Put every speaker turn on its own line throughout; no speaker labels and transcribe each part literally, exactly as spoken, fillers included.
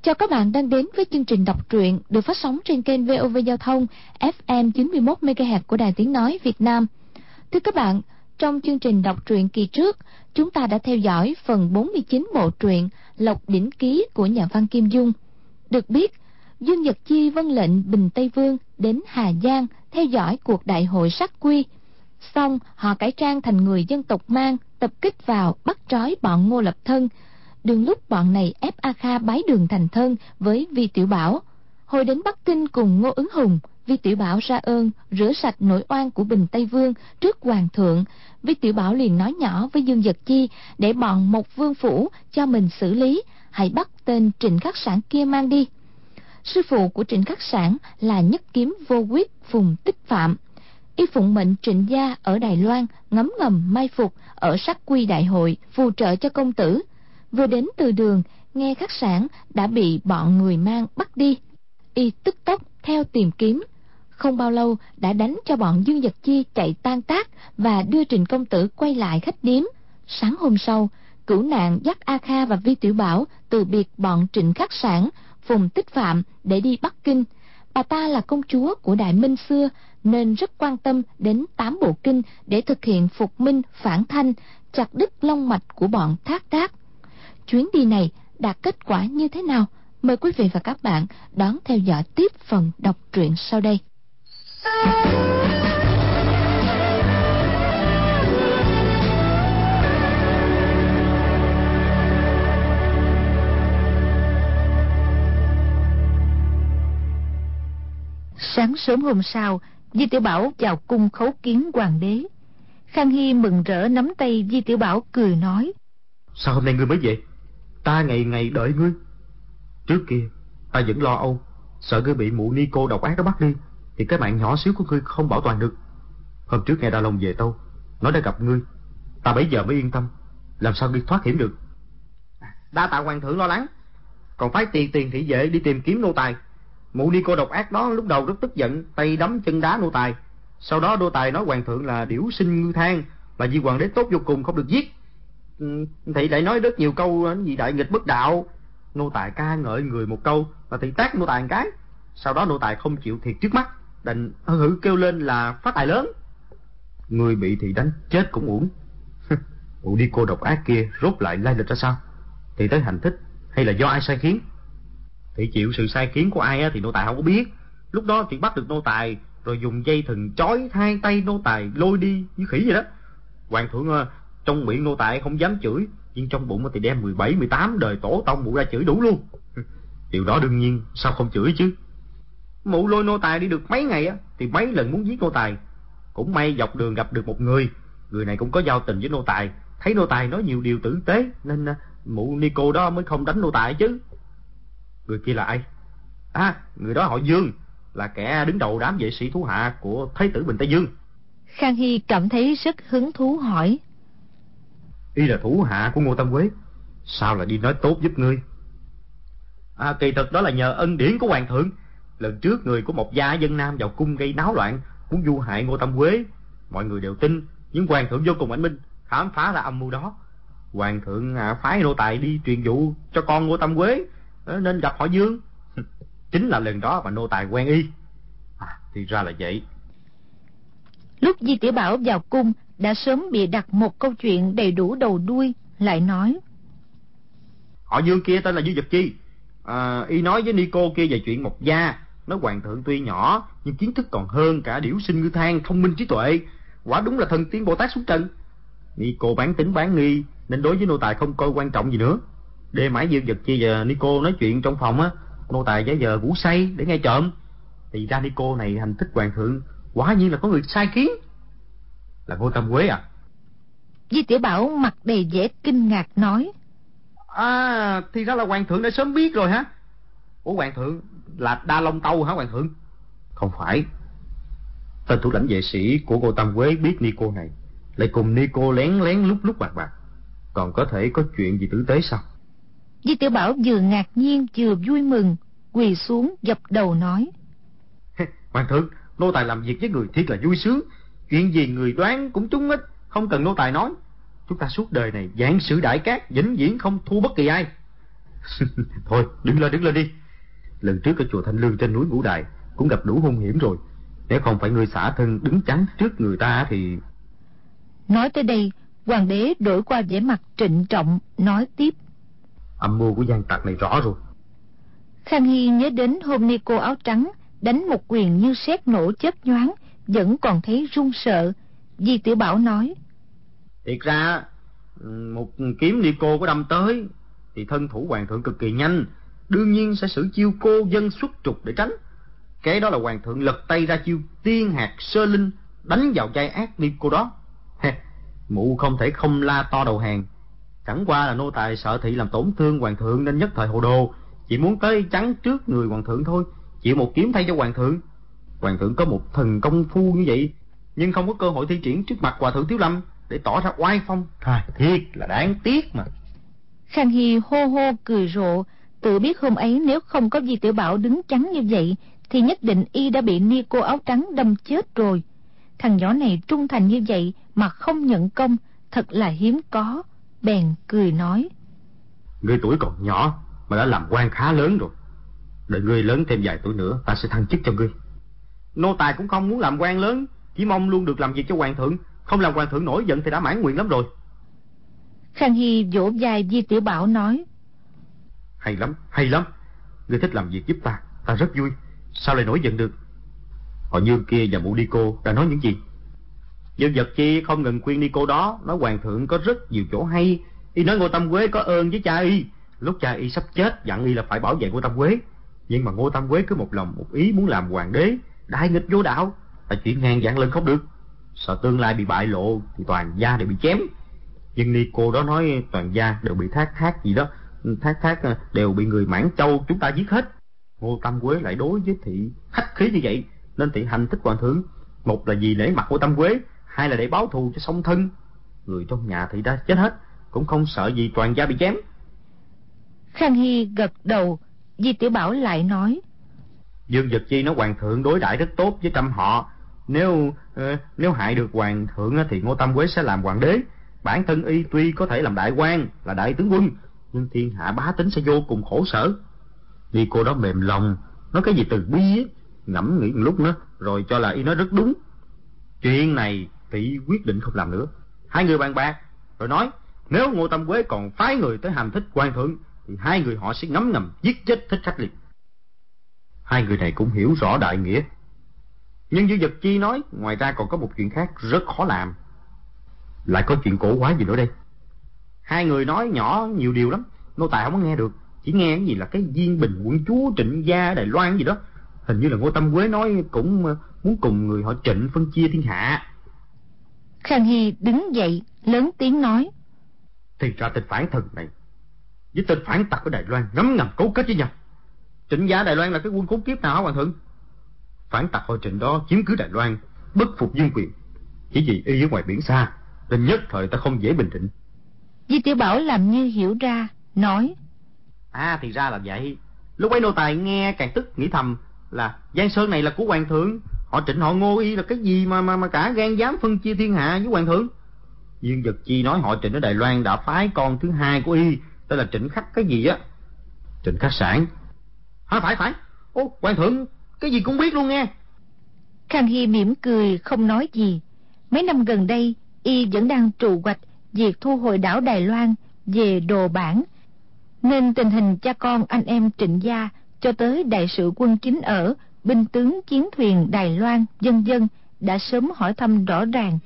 Chào các bạn đang đến với chương trình đọc truyện được phát sóng trên kênh vê o vê Giao thông ép em chín mươi mốt mê ga héc của Đài Tiếng Nói Việt Nam. Thưa các bạn, trong chương trình đọc truyện kỳ trước, chúng ta đã theo dõi phần bốn mươi chín bộ truyện Lộc Đỉnh Ký của nhà văn Kim Dung. Được biết, Dương Dật Chi vâng lệnh Bình Tây Vương đến Hà Giang theo dõi cuộc đại hội sát quy. Xong họ cải trang thành người dân tộc Mang, tập kích vào bắt trói bọn Ngô Lập Thân. Đường lúc bọn này ép A Kha bái đường thành thân với Vi Tiểu Bảo. Hồi đến Bắc Kinh cùng Ngô Ứng Hùng, Vi Tiểu Bảo ra ơn rửa sạch nỗi oan của Bình Tây Vương trước hoàng thượng. Vi Tiểu Bảo liền nói nhỏ với Dương Dật Chi để bọn Mộc Vương phủ cho mình xử lý, hãy bắt tên Trịnh Khắc Sản kia mang đi. Sư phụ của Trịnh Khắc Sản là nhất kiếm vô quyết Phùng Tích Phạm. Y phụng mệnh Trịnh gia ở Đài Loan ngấm ngầm mai phục ở sát quy đại hội, phù trợ cho công tử. Vừa đến từ đường, nghe Khắc Sản đã bị bọn người Mang bắt đi. Y tức tốc theo tìm kiếm, không bao lâu đã đánh cho bọn Dương Dật Chi chạy tan tác và đưa Trịnh công tử quay lại khách điếm. Sáng hôm sau, Cửu Nạn dắt A Kha và Vi Tiểu Bảo từ biệt bọn Trịnh Khắc Sản, Phùng Tích Phạm để đi Bắc Kinh. Bà ta là công chúa của Đại Minh xưa nên rất quan tâm đến tám bộ kinh để thực hiện phục minh phản thanh, chặt đứt long mạch của bọn Thác Đác. Chuyến đi này đạt kết quả như thế nào? Mời quý vị và các bạn đón theo dõi tiếp phần đọc truyện sau đây. Sáng sớm hôm sau, Di Tiểu Bảo vào cung khấu kiến hoàng đế. Khang Hy mừng rỡ nắm tay Di Tiểu Bảo cười nói:
Sao hôm nay ngươi mới về? Ta ngày ngày đợi ngươi. Trước kia ta vẫn lo âu, sợ ngươi bị mụ ni cô độc ác đó bắt đi thì cái mạng nhỏ xíu của ngươi không bảo toàn được. Hôm trước nghe Đa Long về tâu nói đã gặp ngươi, ta bấy giờ mới yên tâm. Làm sao ngươi thoát hiểm được?
Đa tạ hoàng thượng lo lắng, còn phải tiền tiền thị vệ đi tìm kiếm nô tài. Mụ ni cô độc ác đó lúc đầu rất tức giận, tay đấm chân đá nô tài. Sau đó nô tài nói hoàng thượng là điểu sinh ngư thang, là vì hoàng đế tốt vô cùng không được giết. Thị lại nói rất nhiều câu gì đại nghịch bất đạo. Nô tài ca ngợi người một câu và thị tát nô tài một cái. Sau đó nô tài không chịu thiệt trước mắt, đành hư hử kêu lên là phát tài lớn.
Người bị thị đánh chết cũng uổng. Mụ đi cô độc ác kia rốt lại lai lịch ra sao? Thị tới hành thích hay là do ai sai khiến? Thị chịu sự sai khiến của ai thì nô tài không có biết. Lúc đó thị bắt được nô tài rồi dùng dây thừng trói hai tay nô tài lôi đi như khỉ vậy đó. Hoàng thượng trong miệng nô tài không dám chửi, nhưng trong bụng thì đem mười bảy mười tám đời tổ tông mụ ra chửi đủ luôn. Điều đó đương nhiên sao không chửi chứ.
Mụ lôi nô tài đi được mấy ngày á thì mấy lần muốn giết nô tài. Cũng may dọc đường gặp được một người, người này cũng có giao tình với nô tài, thấy nô tài nói nhiều điều tử tế nên mụ ni cô đó mới không đánh nô tài chứ.
Người kia là ai?
À, người đó họ Dương, là kẻ đứng đầu đám vệ sĩ thủ hạ của Thái tử Bình Tây Vương.
Khang Hy cảm thấy rất hứng thú hỏi:
Y là thủ hạ của Ngô Tam Quế, sao lại đi nói tốt giúp ngươi?
À, kỳ thực đó là nhờ ân điển của hoàng thượng. Lần trước người của một gia dân Nam vào cung gây náo loạn, muốn du hại Ngô Tam Quế. Mọi người đều tin, nhưng hoàng thượng vô cùng anh minh, khám phá ra âm mưu đó. Hoàng thượng à, phái nô tài đi truyền dụ cho con Ngô Tam Quế nên gặp họ Dương. Chính là lần đó mà nô tài quen y.
À, thì ra là vậy.
Lúc Di Tiểu Bảo vào cung đã sớm bịa đặt một câu chuyện đầy đủ đầu đuôi, lại nói:
Họ Dương kia tên là Dương Dật Chi. À, y nói với ni cô kia về chuyện Mộc Gia, nói hoàng thượng tuy nhỏ nhưng kiến thức còn hơn cả điểu sinh ngư thang, thông minh trí tuệ, quả đúng là thần tiên Bồ Tát xuống trần. Ni cô bán tính bán nghi nên đối với nô tài không coi quan trọng gì nữa. Đêm mãi Dương Dật Chi và ni cô nói chuyện trong phòng á, nô tài giả giờ ngủ say để nghe trộm. Thì ra ni cô này hành thích hoàng thượng, quả nhiên là có người sai khiến.
Là Ngô Tam Quế à?
Di Tiểu Bảo mặt đầy vẻ kinh ngạc nói:
À, thì ra là hoàng thượng đã sớm biết rồi hả? Ủa hoàng thượng là Đa Long Tâu hả hoàng thượng?
Không phải. Tên thủ lãnh vệ sĩ của Ngô Tam Quế biết ni cô này, lại cùng ni cô lén lén lúc lúc bạc bạc, còn có thể có chuyện gì tử tế sao?
Di Tiểu Bảo vừa ngạc nhiên vừa vui mừng, quỳ xuống dập đầu nói:
Hoàng thượng, nô tài làm việc với người thiệt là vui sướng. Chuyện gì người đoán cũng trúng hết, không cần nô tài nói. Chúng ta suốt đời này vạn sự đại cát, vĩnh viễn không thua bất kỳ ai.
Thôi đứng lên đứng lên đi. Lần trước ở chùa Thanh Lương trên núi Ngũ Đài cũng gặp đủ hung hiểm rồi. Nếu không phải ngươi xả thân đứng chắn trước người ta thì...
Nói tới đây, hoàng đế đổi qua vẻ mặt trịnh trọng, nói tiếp.
Âm mưu của gian tặc này rõ rồi.
Khang Hy nhớ đến hôm nay cô áo trắng đánh một quyền như sét nổ chớp nhoáng, vẫn còn thấy run sợ. Di Tiểu Bảo nói.
Thiệt ra một kiếm đi cô có đâm tới thì thân thủ hoàng thượng cực kỳ nhanh, đương nhiên sẽ sử chiêu cô dân xuất trục để tránh. Cái đó là hoàng thượng lật tay ra chiêu tiên hạt sơ linh đánh vào vai ác đi cô đó. Mụ không thể không la to đầu hàng. Chẳng qua là nô tài sợ thị làm tổn thương hoàng thượng nên nhất thời hồ đồ, chỉ muốn tới chắn trước người hoàng thượng thôi, chịu một kiếm thay cho hoàng thượng. Hoàng thượng có một thần công phu như vậy, nhưng không có cơ hội thi triển trước mặt hòa thượng Thiếu Lâm để tỏ ra oai phong. À, thiệt là đáng tiếc mà.
Khang Hy hô hô cười rộ, tự biết hôm ấy nếu không có Di Tiểu Bảo đứng chắn như vậy thì nhất định y đã bị ni cô áo trắng đâm chết rồi. Thằng nhỏ này trung thành như vậy mà không nhận công, thật là hiếm có. Bèn cười nói.
Ngươi tuổi còn nhỏ mà đã làm quan khá lớn rồi. Đợi ngươi lớn thêm vài tuổi nữa, ta sẽ thăng chức cho ngươi.
Nô tài cũng không muốn làm quan lớn, chỉ mong luôn được làm việc cho hoàng thượng. Không làm hoàng thượng nổi giận thì đã mãn nguyện lắm rồi.
Khang Hy vỗ vai Di Tiểu Bảo nói.
Hay lắm, hay lắm. Ngươi thích làm việc giúp ta, ta rất vui. Sao lại nổi giận được? Họ Nhương kia và mụ đi cô đã nói những gì?
Dương Vật Chi không ngừng khuyên đi cô đó, nói hoàng thượng có rất nhiều chỗ hay. Y nói Ngô Tam Quế có ơn với cha y. Lúc cha y sắp chết dặn y là phải bảo vệ Ngô Tam Quế, nhưng mà Ngô Tam Quế cứ một lòng một ý muốn làm hoàng đế, đại nghịch vô đạo, phải chuyển ngang vạn lần không được. Sợ tương lai bị bại lộ thì toàn gia đều bị chém. Nhưng ni cô đó nói toàn gia đều bị thác thác gì đó, thác thác đều bị người Mãn Châu chúng ta giết hết. Ngô Tam Quế lại đối với thị khách khí như vậy, nên thị hành thích hoàng thượng. Một là vì lễ mặt Ngô Tam Quế, hai là để báo thù cho song thân. Người trong nhà thị đã chết hết, cũng không sợ gì toàn gia bị chém.
Khang Hy gật đầu. Di Tiểu Bảo lại nói.
Dương Vật Chi nói hoàng thượng đối đãi rất tốt với trăm họ. Nếu uh, nếu hại được hoàng thượng thì Ngô Tam Quế sẽ làm hoàng đế. Bản thân y tuy có thể làm đại quan, là đại tướng quân, nhưng thiên hạ bá tính sẽ vô cùng khổ sở. Đi cô đó mềm lòng, nói cái gì từ bi ấy, ngẫm nghĩ một lúc nữa rồi cho là y nói rất đúng. Chuyện này thị quyết định không làm nữa. Hai người bàn bạc rồi nói, nếu Ngô Tam Quế còn phái người tới hành thích hoàng thượng thì hai người họ sẽ ngấm ngầm giết chết Thích Khách Liệt.
Hai người này cũng hiểu rõ đại nghĩa.
Nhưng Dương Vật Chi nói ngoài ra còn có một chuyện khác rất khó làm.
Lại có chuyện cổ quái gì nữa đây?
Hai người nói nhỏ nhiều điều lắm, nô tài không có nghe được. Chỉ nghe cái gì là cái viên bình quận chúa Trịnh gia Đài Loan gì đó. Hình như là Ngô Tam Quế nói cũng muốn cùng người họ Trịnh phân chia thiên hạ.
Khang Hy đứng dậy lớn tiếng nói.
Thì ra tên phản thần này với tên phản tặc ở Đài Loan ngấm ngầm cấu kết với nhau. Trịnh gia Đài Loan là cái quân khốn kiếp nào hả hoàng thượng? Phản tặc họ Trịnh đó chiếm cứ Đài Loan, bất phục vương quyền, chỉ vì y ở ngoài biển xa nên nhất thời ta không dễ bình định.
Di Tiểu Bảo làm như hiểu ra, nói.
À thì ra là vậy. Lúc ấy nô tài nghe càng tức, nghĩ thầm là Giang Sơn này là của hoàng thượng, họ Trịnh họ Ngô y là cái gì mà mà mà cả gan dám phân chia thiên hạ với hoàng thượng. Dương Vật Chi nói họ Trịnh ở Đài Loan đã phái con thứ hai của y, tên là Trịnh Khắc cái gì á.
Trịnh Khắc Sản.
À phải phải. Ô hoàng thượng cái gì cũng biết luôn nghe.
Khang Hy mỉm cười không nói gì. Mấy năm gần đây y vẫn đang trù hoạch việc thu hồi đảo Đài Loan về đồ bản, nên tình hình cha con anh em Trịnh gia cho tới đại sự quân chính ở, binh tướng chiến thuyền Đài Loan vân vân đã sớm hỏi thăm rõ ràng.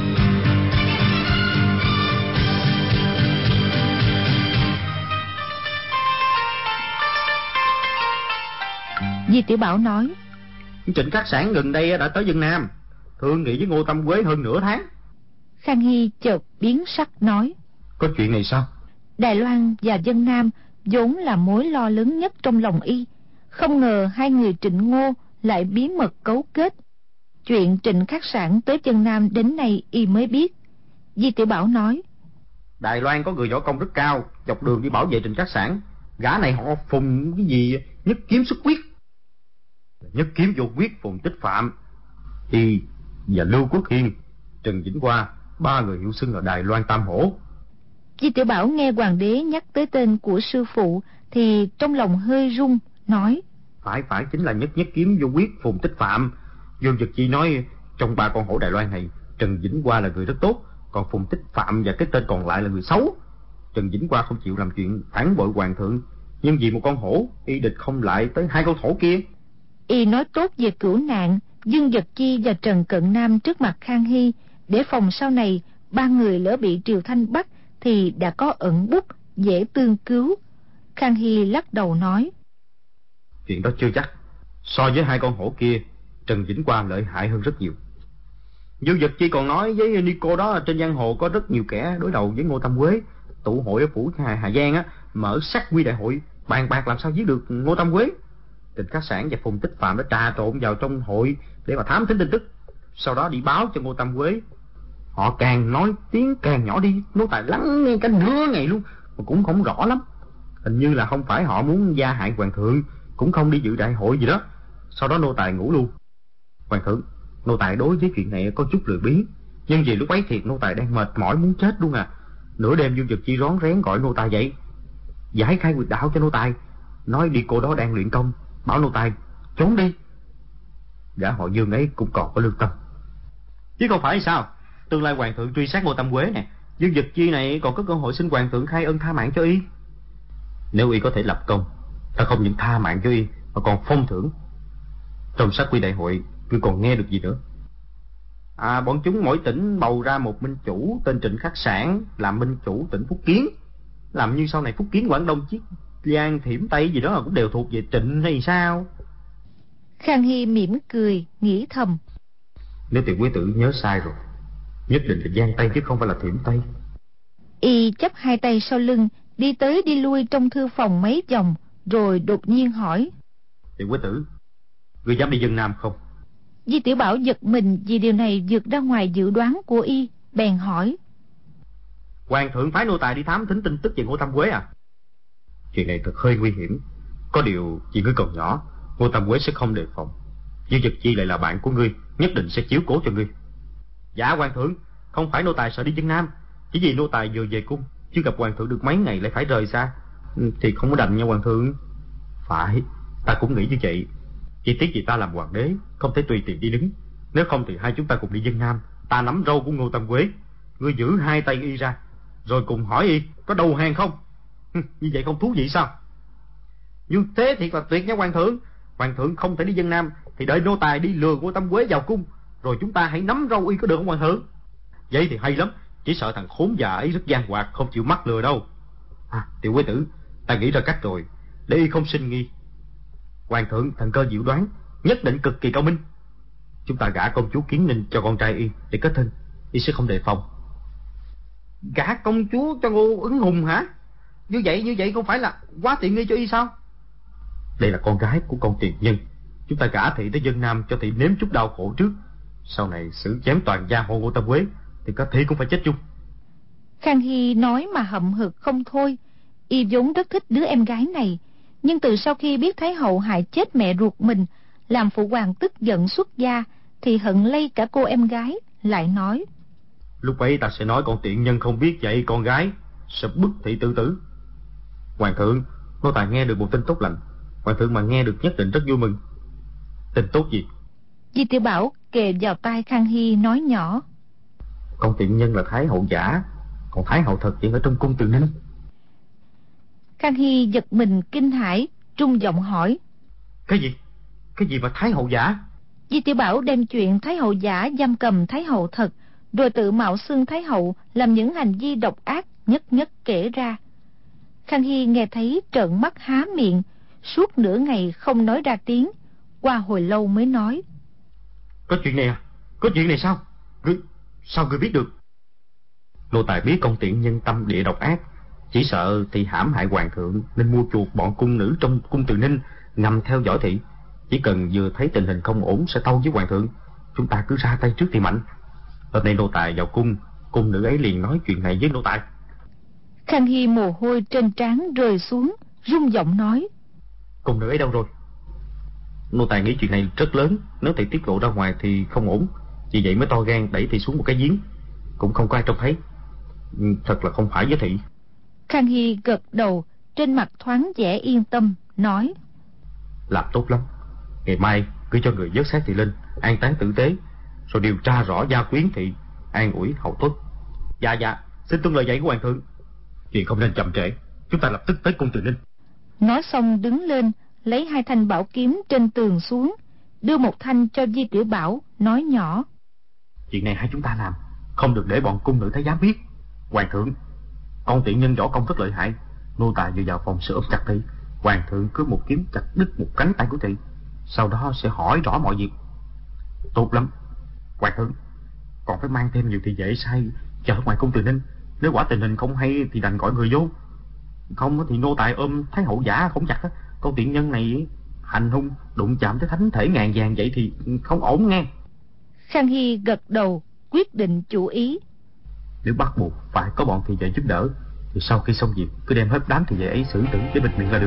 Di Tiểu Bảo nói.
Trịnh Khắc Sản gần đây đã tới Vân Nam, thương nghị với Ngô Tam Quế hơn nửa tháng.
Khang Hy chợt biến sắc nói.
Có chuyện này sao?
Đài Loan và Vân Nam vốn là mối lo lớn nhất trong lòng y, không ngờ hai người Trịnh Ngô lại bí mật cấu kết. Chuyện Trịnh Khắc Sản tới Vân Nam đến nay y mới biết. Di Tiểu Bảo nói.
Đài Loan có người võ công rất cao, dọc đường đi bảo vệ Trịnh Khắc Sản. Gã này họ Phùng cái gì nhất kiếm xuất quyết. Nhất kiếm vô quyết Phùng Tích Phạm, y và Lưu Quốc Hiên, Trần Vĩnh Hoa, ba người hiệu xưng ở Đài Loan Tam Hổ.
Di Tiểu Bảo nghe hoàng đế nhắc tới tên của sư phụ thì trong lòng hơi rung, nói:
Phải phải, chính là nhất nhất kiếm vô quyết Phùng Tích Phạm. Dương Dực Chi nói trong ba con hổ Đài Loan này, Trần Vĩnh Hoa là người rất tốt, còn Phùng Tích Phạm và cái tên còn lại là người xấu. Trần Vĩnh Hoa không chịu làm chuyện phản bội hoàng thượng, nhưng vì một con hổ, y địch không lại tới hai con thổ kia.
Y nói tốt về cửu nạn Dương Dực Chi và Trần Cận Nam trước mặt Khang Hy, để phòng sau này ba người lỡ bị Triều Thanh bắt thì đã có ẩn bút dễ tương cứu. Khang Hy lắc đầu nói:
Chuyện đó chưa chắc. So với hai con hổ kia, Trần Vĩnh Hoa lợi hại hơn rất nhiều. Dương Dực Chi còn nói với Nico đó, trên giang hồ có rất nhiều kẻ đối đầu với Ngô Tam Quế. Tụ hội ở phủ Hà, Hà Giang á, mở sát quy đại hội, bàn bạc làm sao giết được Ngô Tam Quế. Trịnh Khắc Sản và Phùng Tích Phạm đã trà trộn vào trong hội để mà thám thính tin tức, sau đó đi báo cho Ngô Tam Quế. Họ càng nói tiếng càng nhỏ đi, nô tài lắng nghe cả nửa ngày luôn mà cũng không rõ lắm. Hình như là không phải họ muốn gia hại hoàng thượng, cũng không đi dự đại hội gì đó. Sau đó nô tài ngủ luôn. Hoàng thượng, nô tài đối với chuyện này có chút lười biếng, nhưng vì lúc ấy thiệt nô tài đang mệt mỏi muốn chết luôn à. Nửa đêm Dương Dực Chi rón rén gọi nô tài dậy, giải khai quyệt đạo cho nô tài, nói đi cô đó đang luyện công, bảo nô tài trốn đi. Gã họ Dương ấy cũng còn có lương tâm, chứ không phải sao. Tương lai hoàng thượng truy sát Ngô Tam Quế nè, Dương Dực Chi này còn có cơ hội xin hoàng thượng khai ân tha mạng cho y. Nếu y có thể lập công, ta không những tha mạng cho y mà còn phong thưởng. Trong sát quy đại hội, ngươi còn nghe được gì nữa? À, bọn chúng mỗi tỉnh bầu ra một minh chủ tên Trịnh Khắc Sản làm minh chủ tỉnh Phúc Kiến. Làm như sau này Phúc Kiến, Quảng Đông, Chiết Giang, Thiểm Tây gì đó cũng đều thuộc về Trịnh hay sao?
Khang Hy mỉm cười, nghĩ thầm:
Nếu tiểu quý tử nhớ sai rồi, nhất định là Giang Tây chứ không phải là Thiểm Tây.
Y chắp hai tay sau lưng, đi tới đi lui trong thư phòng mấy vòng, rồi đột nhiên hỏi:
Tiểu quý tử, ngươi dám đi dân Nam không?
Di Tiểu Bảo giật mình vì điều này vượt ra ngoài dự đoán của y, bèn hỏi:
Hoàng thượng phái nô tài đi thám thính tin tức về Ngô Tam Quế à? Chuyện này thật hơi nguy hiểm. Có điều vì ngươi còn nhỏ, Ngô Tam Quế sẽ không đề phòng. Dương Dực Chi lại là bạn của ngươi, nhất định sẽ chiếu cố cho ngươi. Dạ hoàng thượng, không phải nô tài sợ đi dân Nam, chỉ vì nô tài vừa về cung, chưa gặp hoàng thượng được mấy ngày lại phải rời xa, thì không có đành nha hoàng thượng. Phải, ta cũng nghĩ như vậy. Chỉ tiếc vì ta làm hoàng đế, không thể tùy tiện đi đứng. Nếu không thì hai chúng ta cùng đi dân Nam, ta nắm râu của Ngô Tam Quế, ngươi giữ hai tay y ra, rồi cùng hỏi y có đầu hàng không. Như vậy không thú vị sao? Như thế thì là tuyệt nha hoàng thượng. Hoàng thượng không thể đi dân Nam thì đợi nô tài đi lừa Ngô Tam Quế vào cung, rồi chúng ta hãy nắm râu y có được không hoàng thượng? Vậy thì hay lắm. Chỉ sợ thằng khốn già ấy rất gian hoạt, không chịu mắc lừa đâu. À, tiểu quý tử, ta nghĩ ra cách rồi, để y không sinh nghi. Hoàng thượng thần cơ diệu đoán, nhất định cực kỳ cao minh. Chúng ta gả công chúa Kiến Ninh cho con trai y để kết thân, y sẽ không đề phòng. Gả công chúa cho Ngô Ứng Hùng hả? Như vậy như vậy không phải là quá tiện nghi cho y sao? Đây là con gái của con tiền nhân, chúng ta gả thị tới dân Nam cho thị nếm chút đau khổ trước, sau này xử chém toàn gia hộ Ngô Tam Quế thì có thị cũng phải chết chung.
Khang Hy nói mà hậm hực không thôi. Y vốn rất thích đứa em gái này, nhưng từ sau khi biết Thái hậu hại chết mẹ ruột mình, làm phụ hoàng tức giận xuất gia, thì hận lây cả cô em gái, lại nói:
Lúc ấy ta sẽ nói con tiện nhân không biết dạy con gái, sẽ bức thị tự tử. Hoàng thượng, nô tài nghe được một tin tốt lành. Hoàng thượng mà nghe được nhất định rất vui mừng. Tin tốt gì?
Di Tiểu Bảo kề vào tai Khang Hy nói nhỏ:
Con tiện nhân là Thái hậu giả, còn Thái hậu thật vẫn ở trong cung Từ Ninh.
Khang Hy giật mình kinh hãi, trung giọng hỏi:
Cái gì? Cái gì mà Thái hậu giả?
Di Tiểu Bảo đem chuyện Thái hậu giả giam cầm Thái hậu thật, rồi tự mạo xưng Thái hậu làm những hành vi độc ác nhất nhất kể ra. Khang Hy nghe thấy trợn mắt há miệng, suốt nửa ngày không nói ra tiếng, qua hồi lâu mới nói:
Có chuyện này à? Có chuyện này sao? Ngươi, sao ngươi biết được? Nô tài biết con tiện nhân tâm địa độc ác, chỉ sợ thì hãm hại hoàng thượng, nên mua chuộc bọn cung nữ trong cung Từ Ninh ngầm theo dõi thị. Chỉ cần vừa thấy tình hình không ổn sẽ tâu với hoàng thượng, chúng ta cứ ra tay trước thì mạnh. Hôm nay nô tài vào cung, cung nữ ấy liền nói chuyện này với nô tài.
Khang Hy mồ hôi trên trán rơi xuống, rung giọng nói:
Cung nữ ấy đâu rồi? Nô tài nghĩ chuyện này rất lớn, nếu thị tiết lộ ra ngoài thì không ổn, vì vậy mới to gan đẩy thị xuống một cái giếng, cũng không có ai trông thấy. Thật là không phải với thị.
Khang Hy gật đầu,
trên mặt thoáng vẻ yên tâm, nói:
Làm tốt lắm. Ngày mai cứ cho người vớt xác Thị Linh, an táng tử tế, rồi điều tra rõ gia quyến thị, an ủi hậu tuất. Dạ dạ, xin tuân lời dạy của hoàng thượng. Chuyện không nên chậm trễ, chúng ta lập tức tới cung Từ Ninh.
Nói xong đứng lên, lấy hai thanh bảo kiếm trên tường xuống, đưa một thanh cho Di Tiểu Bảo, nói nhỏ:
Chuyện này hai chúng ta làm, không được để bọn cung nữ thái giám biết. Hoàng thượng, con tiện nhân võ công rất lợi hại, nô tài vừa vào phòng sẽ ôm chặt thị. Hoàng thượng cứ một kiếm chặt đứt một cánh tay của thị, sau đó sẽ hỏi rõ mọi việc. Tốt lắm. Hoàng thượng, còn phải mang thêm nhiều thị vệ sai chờ ngoài cung Từ Ninh. Nếu quả tình hình không hay thì đành gọi người vô, không thì nô tài ôm thái hậu giả không chặt. Con tiện nhân này hành hung đụng chạm tới thánh thể ngàn vàng, vậy thì không ổn nghe.
Khang Hy gật đầu, quyết định chủ ý.
Nếu bắt buộc phải có bọn thị vệ giúp đỡ, thì sau khi xong việc cứ đem hết đám thị vệ ấy xử tử để bịt miệng là được.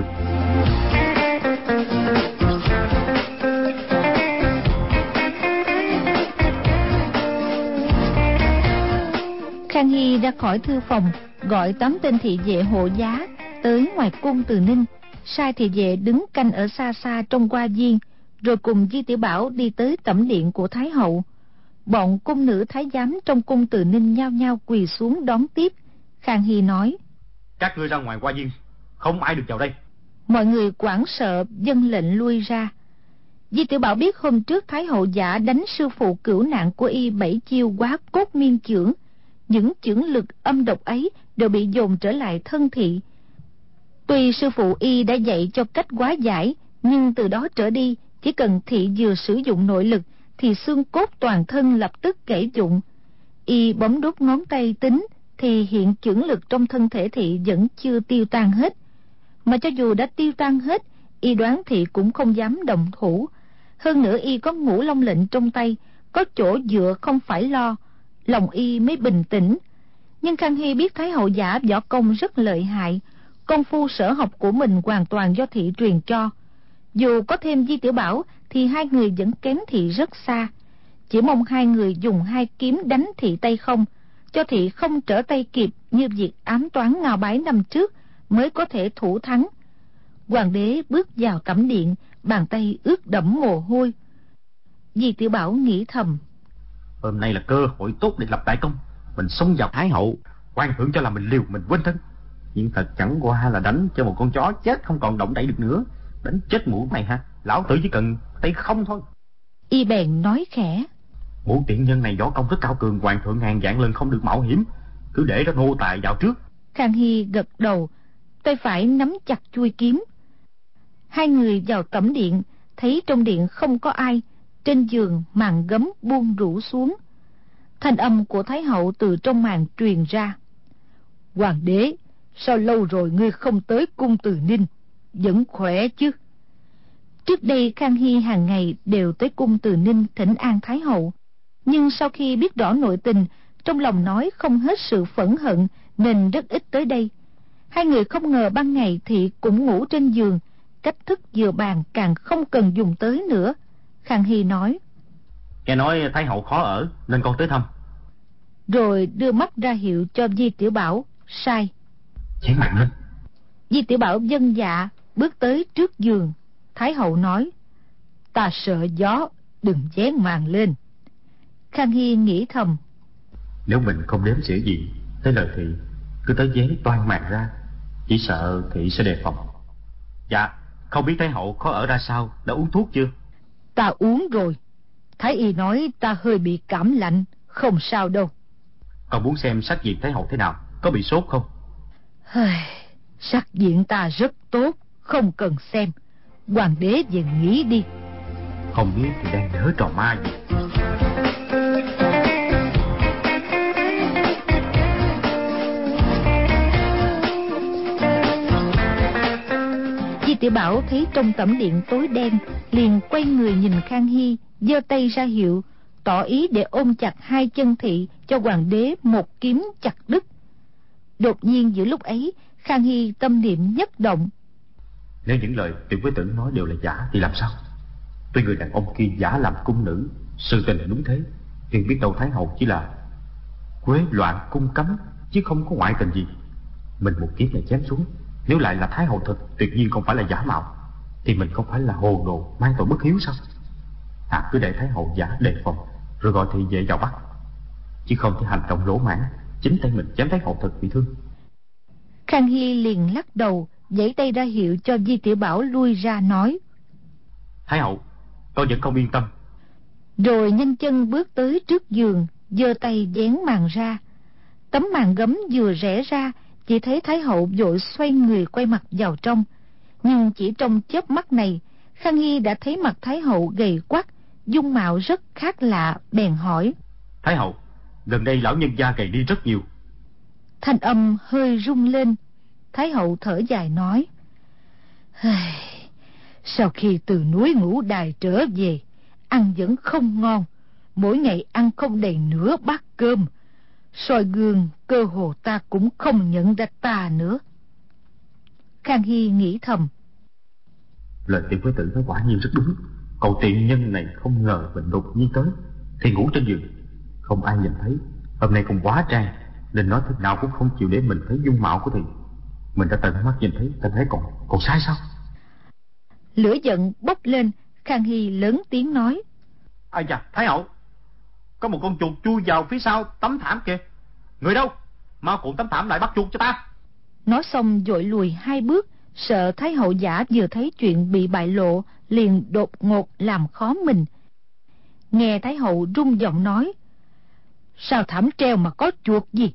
Khang Hy ra khỏi thư phòng, gọi tám tên thị vệ hộ giá tới ngoài cung Từ Ninh, sai thị vệ đứng canh ở xa xa trong hoa viên, rồi cùng Di Tiểu Bảo đi tới tẩm điện của Thái hậu. Bọn cung nữ thái giám trong cung Từ Ninh nhao nhao quỳ xuống đón tiếp. Khang Hy nói:
Các ngươi ra ngoài hoa viên, không ai được vào đây.
Mọi người hoảng sợ dâng lệnh lui ra. Di Tiểu Bảo biết hôm trước Thái hậu giả đánh sư phụ cửu nạn của y bảy chiêu quá cốt miên chưởng, những chưởng lực âm độc ấy đều bị dồn trở lại thân thị. Tuy sư phụ y đã dạy cho cách hóa giải, nhưng từ đó trở đi, chỉ cần thị vừa sử dụng nội lực thì xương cốt toàn thân lập tức gãy dụng. Y bấm đốt ngón tay tính thì hiện chưởng lực trong thân thể thị vẫn chưa tiêu tan hết. Mà cho dù đã tiêu tan hết, y đoán thị cũng không dám động thủ. Hơn nữa y có Ngũ Long lệnh trong tay, có chỗ dựa không phải lo, lòng y mới bình tĩnh. Nhưng Khang Hy biết Thái hậu giả võ công rất lợi hại, công phu sở học của mình hoàn toàn do thị truyền cho. Dù có thêm Di Tiểu Bảo thì hai người vẫn kém thị rất xa. Chỉ mong hai người dùng hai kiếm đánh thị tay không, cho thị không trở tay kịp như việc ám toán Ngao Bái năm trước, mới có thể thủ thắng. Hoàng đế bước vào tẩm điện, bàn tay ướt đẫm mồ hôi. Di Tiểu Bảo nghĩ thầm:
Hôm nay là cơ hội tốt để lập đại công. Mình xông vào Thái hậu, hoàng thượng cho là mình liều mình quên thân, nhưng thật chẳng qua là đánh cho một con chó chết không còn động đậy được nữa. Đánh chết mụ này ha, lão tử chỉ cần tay không thôi.
Y bèn nói khẽ:
Mụ tiện nhân này võ công rất cao cường, hoàng thượng ngàn vạn lần không được mạo hiểm, cứ để cho nô tài vào trước.
Khang Hy gật đầu, tay phải nắm chặt chuôi kiếm. Hai người vào tẩm điện, thấy trong điện không có ai, trên giường màn gấm buông rủ xuống. Thanh âm của Thái hậu từ trong màn truyền ra: Hoàng đế, sao lâu rồi ngươi không tới cung Từ Ninh, vẫn khỏe chứ? Trước đây Khang Hy hàng ngày đều tới cung Từ Ninh thỉnh an Thái hậu, nhưng sau khi biết rõ nội tình, trong lòng nói không hết sự phẫn hận nên rất ít tới đây. Hai người không ngờ ban ngày thì cũng ngủ trên giường, cách thức vừa bàn càng không cần dùng tới nữa. Khang Hy nói:
Nghe nói Thái hậu khó ở nên con tới thăm.
Rồi đưa mắt ra hiệu cho Di Tiểu Bảo sai.
Chén mạnh lên.
Di Tiểu Bảo vâng dạ, bước tới trước giường. Thái hậu nói: Ta sợ gió, đừng dán màn lên. Khang Hy nghĩ thầm:
Nếu mình không đếm xỉa gì tới lời thị, cứ tới dán toan màn ra, chỉ sợ thị sẽ đề phòng. Dạ, không biết Thái hậu khó ở ra sao, đã uống thuốc chưa?
Ta uống rồi. Thái y nói ta hơi bị cảm lạnh, không sao đâu.
Con muốn xem sắc diện Thái hậu thế nào, có bị sốt không?
Sắc diện ta rất tốt, không cần xem. Hoàng đế về nghỉ đi.
Không biết thì đang nhớ trò ma gì.
Di Tiểu Bảo thấy trong tẩm điện tối đen, liền quay người nhìn Khang Hy, giơ tay ra hiệu, tỏ ý để ôm chặt hai chân thị cho hoàng đế một kiếm chặt đứt. Đột nhiên giữa lúc ấy, Khang Hy tâm niệm nhất động.
Nếu những lời tiểu quế tử nói đều là giả thì làm sao? Tuy người đàn ông kia giả làm cung nữ, sự tình là đúng thế, nhưng biết đâu Thái hậu chỉ là quế loạn cung cấm, chứ không có ngoại tình gì. Mình một kiếm này chém xuống, Nếu lại là Thái hậu thực, tuyệt nhiên không phải là giả mạo, thì mình không phải là hồ đồ mang tội bất hiếu sao? Ta cứ để Thái hậu giả đề phòng, rồi gọi thị vệ vào bắt, chứ không thể hành động lỗ mãn, chính tay mình chém Thái hậu thực bị thương.
Khang Hy liền lắc đầu, giãy tay ra hiệu cho Di Tiểu Bảo lui ra, nói:
Thái hậu, tôi vẫn không yên tâm.
Rồi nhanh chân bước tới trước giường, giơ tay vén màn ra. Tấm màn gấm vừa rẽ ra, chỉ thấy Thái hậu vội xoay người quay mặt vào trong. Nhưng chỉ trong chớp mắt này, Khang Hy đã thấy mặt Thái hậu gầy quắt, dung mạo rất khác lạ, bèn hỏi:
Thái hậu, gần đây lão nhân gia gầy đi rất nhiều.
Thanh âm hơi rung lên. Thái hậu thở dài nói: Sau khi từ núi Ngũ Đài trở về, ăn vẫn không ngon, mỗi ngày ăn không đầy nửa bát cơm. Soi gương cơ hồ ta cũng không nhận ra ta nữa. Khang Hy nghĩ thầm:
Lời tiểu quế tử nói quả nhiên rất đúng. Cậu tiện nhân này không ngờ mình đột nhiên tới thì ngủ trên giường, không ai nhìn thấy. Hôm nay còn quá trang, nên nói thế nào cũng không chịu để mình thấy dung mạo của thị. Mình đã tận mắt nhìn thấy, ta thấy còn còn sai sao?
Lửa giận bốc lên, Khang Hy lớn tiếng nói:
Ai da, Thái hậu, có một con chuột chui vào phía sau tấm thảm kìa. Người đâu? Mau cuộn tấm thảm lại bắt chuột cho ta.
Nói xong vội lùi hai bước, sợ Thái hậu giả vừa thấy chuyện bị bại lộ liền đột ngột làm khó mình. Nghe Thái hậu rung giọng nói: Sao thảm treo mà có chuột gì?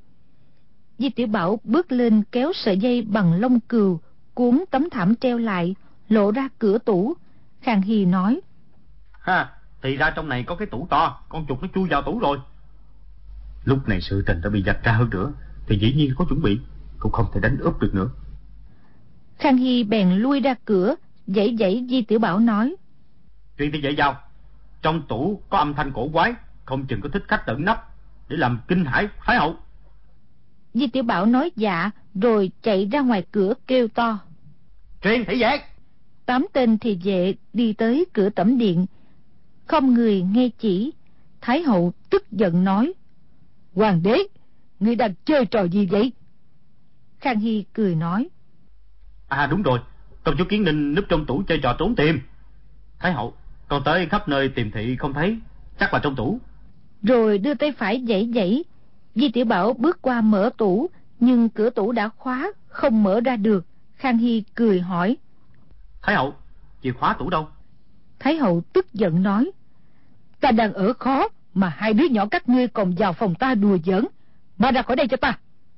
Di Tiểu Bảo bước lên kéo sợi dây bằng lông cừu cuốn tấm thảm treo lại, lộ ra cửa tủ. Khang Hy nói:
Ha, thì ra trong này có cái tủ to, con chuột nó chui vào tủ rồi.
Lúc này sự tình đã bị vạch ra hơn nữa, thì dĩ nhiên có chuẩn bị, cũng không thể đánh úp được nữa.
Khang Hy bèn lui ra cửa, giãy giãy Di Tiểu Bảo nói:
Truyền thị vệ vào, trong tủ có âm thanh cổ quái, không chừng có thích khách tận nấp để làm kinh hãi Thái hậu.
Di Tiểu Bảo nói dạ, rồi chạy ra ngoài cửa kêu to:
Truyền thị vệ.
Tám tên thị vệ đi tới cửa tẩm điện, không người nghe chỉ. Thái hậu tức giận nói: Hoàng đế, ngươi đang chơi trò gì vậy? Khang Hy cười nói:
À đúng rồi, công chúa Kiến Ninh núp trong tủ chơi trò trốn tìm. Thái hậu, con tới khắp nơi tìm thị không thấy, chắc là trong tủ.
Rồi đưa tay phải giãy giãy. Di Tiểu Bảo bước qua mở tủ, nhưng cửa tủ đã khóa, không mở ra được. Khang Hy cười hỏi:
Thái hậu, chìa khóa tủ đâu?
Thái hậu tức giận nói: Ta đang ở khó mà hai đứa nhỏ các ngươi còn vào phòng ta đùa giỡn, mau ra khỏi đây cho ta.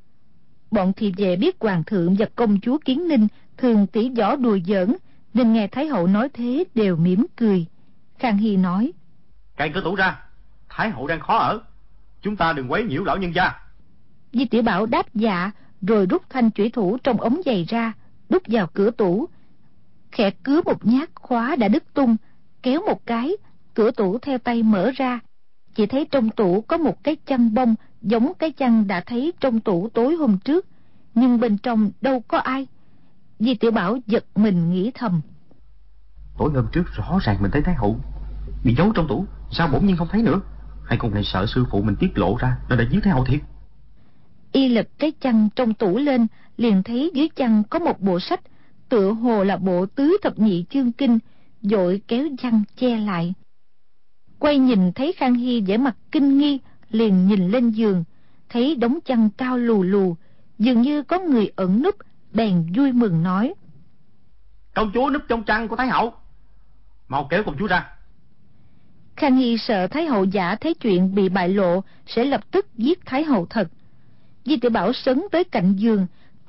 Bọn thị vệ biết hoàng thượng và công chúa Kiến Ninh thường tỉ võ đùa giỡn, nên nghe Thái hậu nói thế đều mỉm cười. Khang Hy nói:
Cài cửa tủ ra, Thái hậu đang khó ở, chúng ta đừng quấy nhiễu lão nhân gia.
Di Tiểu Bảo đáp dạ, rồi rút thanh chủy thủ trong ống giày ra, đút vào cửa tủ. Khẽ cứa một nhát, khóa đã đứt tung. Kéo một cái, cửa tủ theo tay mở ra. Chỉ thấy trong tủ có một cái chăn bông, giống cái chăn đã thấy trong tủ tối hôm trước, nhưng bên trong đâu có ai. Di Tiểu Bảo giật mình nghĩ thầm:
Tối hôm trước rõ ràng mình thấy Thái hậu bị giấu trong tủ, sao bỗng nhiên không thấy nữa? Hay con này sợ sư phụ mình tiết lộ ra nên đã giết Thái hậu thiệt?
Y lật cái chăn trong tủ lên, liền thấy dưới chăn có một bộ sách, tựa hồ là bộ tứ thập nhị chương kinh, vội kéo chăn che lại. Quay nhìn thấy Khang Hy vẻ mặt kinh nghi, liền nhìn lên giường, thấy đống chăn cao lù lù, dường như có người ẩn núp, bèn vui mừng nói:
Công chúa núp trong chăn của Thái hậu, mau kéo công chúa ra.
Khang Hy sợ Thái hậu giả thấy chuyện bị bại lộ sẽ lập tức giết Thái hậu thật. Di Tiểu Bảo sấn tới cạnh giường,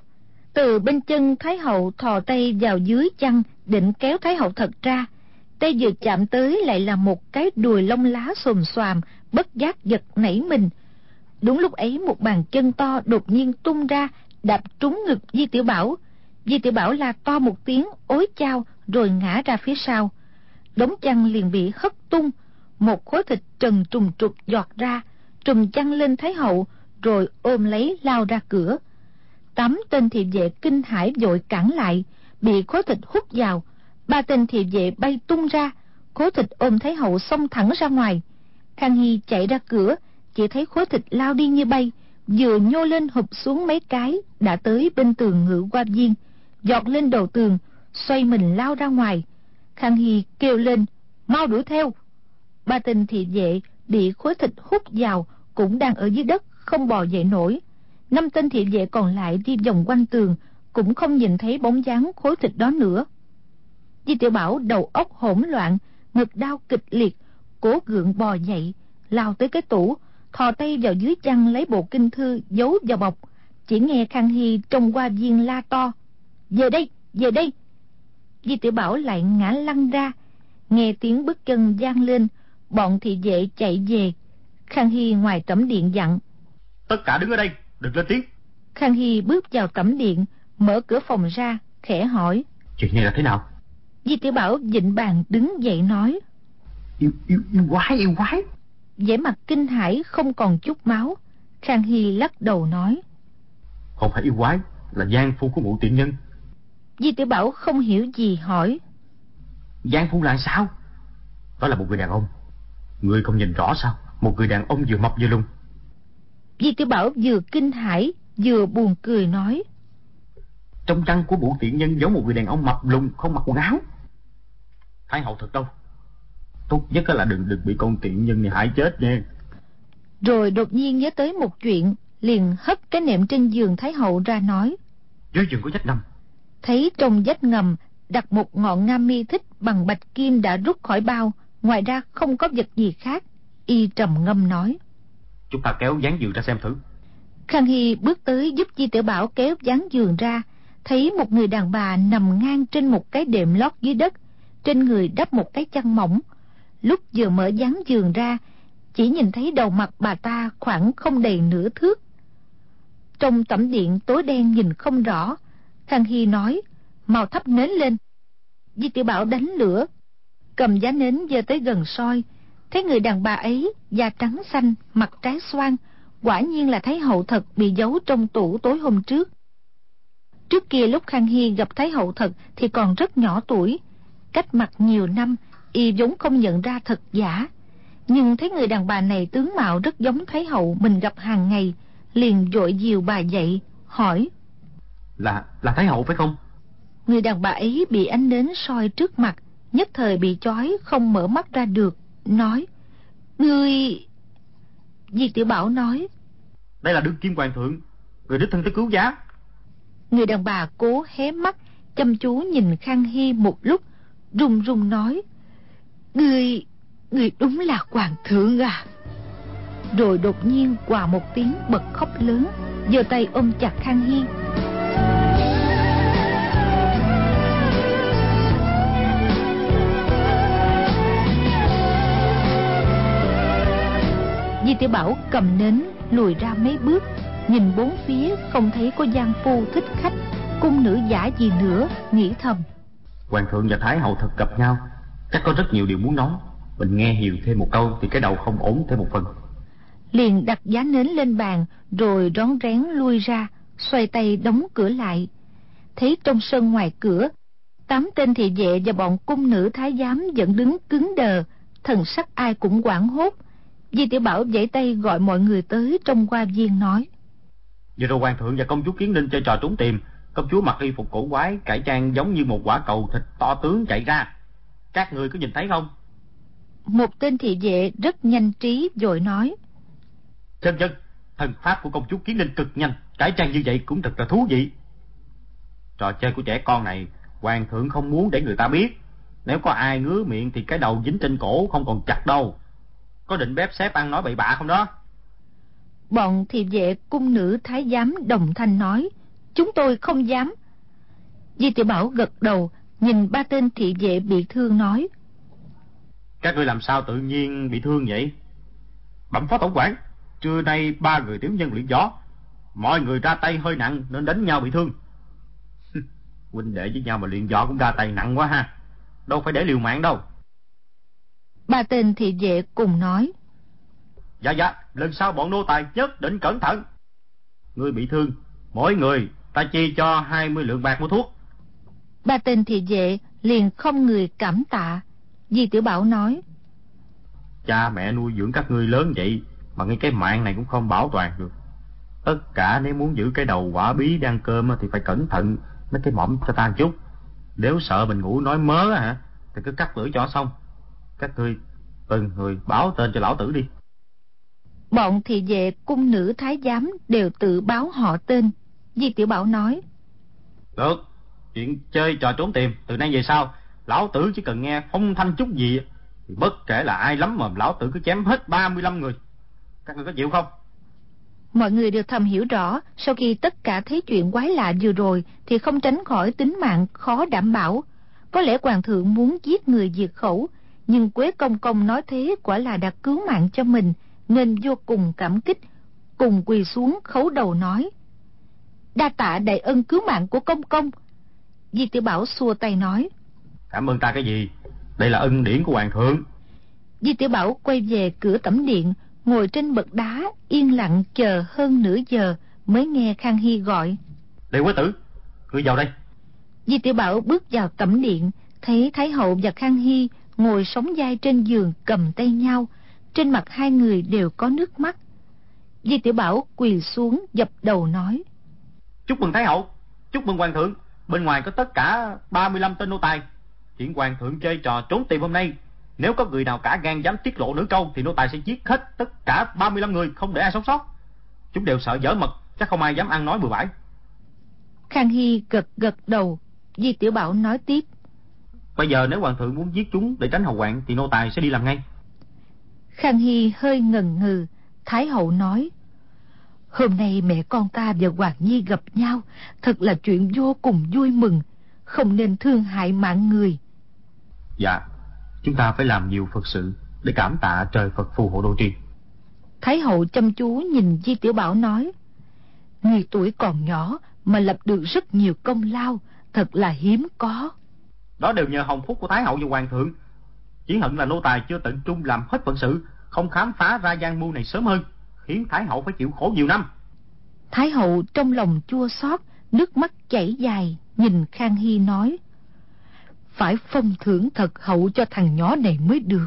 từ bên chân Thái hậu thò tay vào dưới chăn, định kéo Thái hậu thật ra. Tay vừa chạm tới lại là một cái đùi lông lá xồm xoàm, bất giác giật nảy mình. Đúng lúc ấy một bàn chân to đột nhiên tung ra, đạp trúng ngực Di Tiểu Bảo. Di Tiểu Bảo la to một tiếng, ối chao, rồi ngã ra phía sau. Đống chăn liền bị hất tung, một khối thịt trần trùng trục giọt ra, trùm chăn lên Thái hậu, rồi ôm lấy lao ra cửa. Tám tên thị vệ kinh hãi vội cản lại, bị khối thịt hút vào. Ba tên thị vệ bay tung ra, khối thịt ôm Thái hậu xông thẳng ra ngoài. Khang Hy chạy ra cửa, chỉ thấy khối thịt lao đi như bay, vừa nhô lên hụp xuống mấy cái đã tới bên tường Ngự Hoa Viên. giọt lên đầu tường, xoay mình lao ra ngoài. Khang Hy kêu lên, mau đuổi theo. Ba tên thị vệ bị khối thịt hút vào cũng đang ở dưới đất, không bò dậy nổi. Năm tên thị vệ còn lại đi vòng quanh tường, cũng không nhìn thấy bóng dáng khối thịt đó nữa. Di Tiểu Bảo đầu óc hỗn loạn, ngực đau kịch liệt, cố gượng bò dậy, lao tới cái tủ, thò tay vào dưới chăn lấy bộ kinh thư giấu vào bọc. Chỉ nghe Khang Hy trong qua viên la to, về đây, về đây. Di Tiểu Bảo lại ngã lăn ra. Nghe tiếng bước chân vang lên, bọn thị vệ chạy về. Khang Hy ngoài tẩm điện dặn,
tất cả đứng ở đây, đừng lên tiếng.
Khang Hy bước vào tẩm điện, mở cửa phòng ra, khẽ hỏi,
chuyện này là thế nào?
Di Tiểu Bảo vịn bàn đứng dậy nói,
Yêu, yêu, yêu quái, yêu quái.
vẻ mặt kinh hãi không còn chút máu. Khang Hy lắc đầu nói,
không phải yêu quái, là giang phu của mụ tiện nhân.
Di Tiểu Bảo không hiểu gì hỏi,
giang phu là sao? Đó là một người đàn ông. Người không nhìn rõ sao? Một người đàn ông vừa mập vừa lùn.
Di Tiểu Bảo vừa kinh hãi vừa buồn cười nói,
trong chăn của mụ tiện nhân giống một người đàn ông mập lùn không mặc quần áo. Thái hậu thật đâu, tốt nhất là đừng đừng bị con tiện nhân này hại chết nha.
Rồi đột nhiên nhớ tới một chuyện, liền hất cái nệm trên giường Thái hậu ra nói,
dưới giường có vách ngầm.
Thấy trong vách ngầm đặt một ngọn nga mi thích bằng bạch kim đã rút khỏi bao, ngoài ra không có vật gì khác. Y trầm ngâm nói,
chúng ta kéo dán giường ra xem thử.
Khang Hy bước tới giúp Di Tiểu Bảo kéo dán giường ra, thấy một người đàn bà nằm ngang trên một cái đệm lót dưới đất, trên người đắp một cái chăn mỏng. Lúc vừa mở dán giường ra, chỉ nhìn thấy đầu mặt bà ta khoảng không đầy nửa thước. Trong tẩm điện tối đen nhìn không rõ. Khang Hy nói, mau thắp nến lên. Di Tiểu Bảo đánh lửa, cầm giá nến giơ tới gần soi, thấy người đàn bà ấy da trắng xanh, mặt trái xoan, quả nhiên là Thái hậu thật bị giấu trong tủ tối hôm trước. Trước kia lúc Khang Hy gặp Thái hậu thật thì còn rất nhỏ tuổi, cách mặt nhiều năm, y vốn không nhận ra thật giả. Nhưng thấy người đàn bà này tướng mạo rất giống Thái hậu mình gặp hàng ngày, liền vội dìu bà dậy, hỏi,
Là, là Thái hậu phải không?
Người đàn bà ấy bị ánh nến soi trước mặt, nhất thời bị chói không mở mắt ra được, nói, Ngươi... Di Tiểu Bảo nói,
đây là đương kim hoàng thượng, người đích thân tới cứu giá.
Người đàn bà cố hé mắt, chăm chú nhìn Khang Hy một lúc, run run nói, Ngươi... Ngươi đúng là hoàng thượng à? Rồi đột nhiên quà một tiếng bật khóc lớn, giơ tay ôm chặt Khang Hy. Di Tiểu Bảo cầm nến lùi ra mấy bước, nhìn bốn phía không thấy có giang phu thích khách, cung nữ giả gì nữa, nghĩ thầm,
hoàng thượng và Thái hậu thật gặp nhau, chắc có rất nhiều điều muốn nói. Mình nghe hiểu thêm một câu thì cái đầu không ổn thêm một phần.
Liền đặt giá nến lên bàn, rồi rón rén lui ra, xoay tay đóng cửa lại. Thấy trong sân ngoài cửa, tám tên thị vệ và bọn cung nữ thái giám vẫn đứng cứng đờ, thần sắc ai cũng hoảng hốt. Di Tiểu Bảo giãy tay gọi mọi người tới trong hoa viên nói,
Vừa rồi hoàng thượng và công chúa Kiến Ninh chơi trò trốn tìm. Công chúa mặc y phục cổ quái, cải trang giống như một quả cầu thịt to tướng chạy ra. Các người có nhìn thấy không?
Một tên thị vệ rất nhanh trí vội nói,
Chân chân, thần pháp của công chúa Kiến Ninh cực nhanh, cải trang như vậy cũng thật là thú vị. Trò chơi của trẻ con này hoàng thượng không muốn để người ta biết. Nếu có ai ngứa miệng thì cái đầu dính trên cổ không còn chặt đâu. Có định bếp xếp ăn nói bậy bạ không đó?
Bọn thị vệ cung nữ thái giám đồng thanh nói, chúng tôi không dám. Di Tiểu Bảo gật đầu, nhìn ba tên thị vệ bị thương nói,
các ngươi làm sao tự nhiên bị thương vậy? Bẩm phó tổng quản, trưa nay ba người tiểu nhân luyện võ, mọi người ra tay hơi nặng nên đánh nhau bị thương. Huynh đệ với nhau mà luyện võ cũng ra tay nặng quá ha, đâu phải để liều mạng đâu.
Ba tên thị vệ cùng nói,
Dạ dạ, lần sau bọn nô tài nhất định cẩn thận. Người bị thương, mỗi người ta chi cho hai mươi lượng bạc mua thuốc.
Ba tên thị vệ liền không người cảm tạ. Di Tiểu Bảo nói,
cha mẹ nuôi dưỡng các ngươi lớn vậy mà ngay cái mạng này cũng không bảo toàn được. Tất cả nếu muốn giữ cái đầu quả bí đang cơm thì phải cẩn thận,
mấy cái mỏm cho ta một chút. Nếu sợ mình ngủ nói mớ hả, thì cứ cắt lưỡi cho xong. Các ngươi từng người báo tên cho lão tử đi.
Bọn thị vệ cung nữ thái giám đều tự báo họ tên. Di Tiểu Bảo nói:
Được, chuyện chơi trò trốn tìm từ nay về sau, lão tử chỉ cần nghe phong thanh chút gì thì bất kể là ai lắm mồm lão tử cứ chém hết ba mươi lăm người. Các người có chịu không?
Mọi người đều thầm hiểu rõ, sau khi tất cả thấy chuyện quái lạ vừa rồi thì không tránh khỏi tính mạng khó đảm bảo. Có lẽ hoàng thượng muốn giết người diệt khẩu, nhưng Quế Công Công nói thế quả là đã cứu mạng cho mình, nên vô cùng cảm kích, cùng quỳ xuống khấu đầu nói: đa tạ đại ân cứu mạng của công công. Di Tiểu Bảo xua tay nói:
Cảm ơn ta cái gì, đây là ân điển của hoàng thượng.
Di Tiểu Bảo quay về cửa tẩm điện, ngồi trên bậc đá yên lặng chờ hơn nửa giờ mới nghe Khang Hy gọi:
Đệ Quế Tử, ngươi vào đây.
Di Tiểu Bảo bước vào tẩm điện, thấy Thái Hậu và Khang Hy ngồi sóng vai trên giường cầm tay nhau, trên mặt hai người đều có nước mắt. Di Tiểu Bảo quỳ xuống dập đầu nói:
Chúc mừng Thái Hậu, chúc mừng hoàng thượng. Bên ngoài có tất cả ba mươi lăm tên nô tài. Chuyện hoàng thượng chơi trò trốn tìm hôm nay, nếu có người nào cả gan dám tiết lộ nửa câu thì nô tài sẽ giết hết tất cả ba mươi lăm người, không để ai sống sót. Chúng đều sợ dở mật, chắc không ai dám ăn nói bừa bãi.
Khang Hy gật gật đầu. Di Tiểu Bảo nói tiếp:
Bây giờ nếu hoàng thượng muốn giết chúng để tránh hậu hoạn thì nô tài sẽ đi làm ngay.
Khang Hy hơi ngần ngừ. Thái Hậu nói: hôm nay mẹ con ta và Hoàng Nhi gặp nhau, thật là chuyện vô cùng vui mừng, không nên thương hại mạng người.
Dạ, chúng ta phải làm nhiều Phật sự để cảm tạ trời Phật phù hộ độ trì.
Thái Hậu chăm chú nhìn Di Tiểu Bảo nói: người tuổi còn nhỏ mà lập được rất nhiều công lao, thật là hiếm có.
Đó đều nhờ hồng phúc của Thái Hậu và hoàng thượng. Chỉ hận là nô tài chưa tận trung làm hết phận sự, không khám phá ra gian mưu này sớm hơn, khiến Thái Hậu phải chịu khổ nhiều năm.
Thái Hậu trong lòng chua xót, nước mắt chảy dài, nhìn Khang Hy nói: phải phong thưởng thật hậu cho thằng nhỏ này mới được.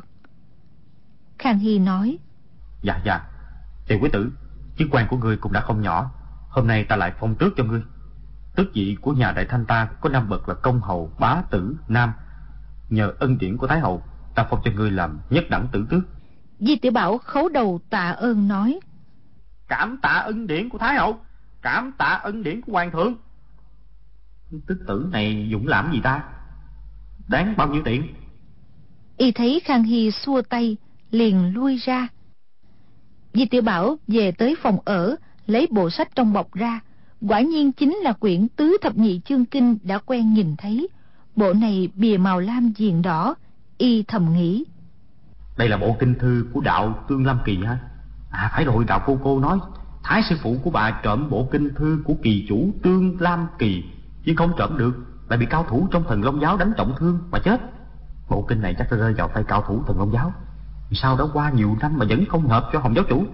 Khang Hy nói:
Dạ dạ, Tiểu Quý Tử, chức quan của ngươi cũng đã không nhỏ, hôm nay ta lại phong tước cho ngươi. Tước vị của nhà Đại Thanh ta có năm bậc là công hầu, bá tử, nam. Nhờ ân điển của Thái Hậu, ta phong cho ngươi làm nhất đẳng tử tước.
Di Tiểu Bảo khấu đầu tạ ơn nói:
Cảm tạ ân điển của Thái Hậu, cảm tạ ân điển của hoàng thượng. Tước tử này dũng làm gì ta, đáng bao nhiêu tiền?
Y thấy Khang Hy xua tay, liền lui ra. Di Tiểu Bảo về tới phòng ở, lấy bộ sách trong bọc ra, quả nhiên chính là quyển Tứ Thập Nhị Chương Kinh đã quen nhìn thấy. Bộ này bìa màu lam viền đỏ. Y thầm nghĩ:
đây là bộ kinh thư của đạo Tương Lam Kỳ hả? À phải rồi, đạo cô cô nói Thái sư phụ của bà trộm bộ kinh thư của kỳ chủ Tương Lam Kỳ, nhưng không trộm được, lại bị cao thủ trong Thần Long giáo đánh trọng thương mà chết. Bộ kinh này chắc đã rơi vào tay cao thủ Thần Long giáo. Sao đã qua nhiều năm mà vẫn không hợp cho Hồng giáo chủ?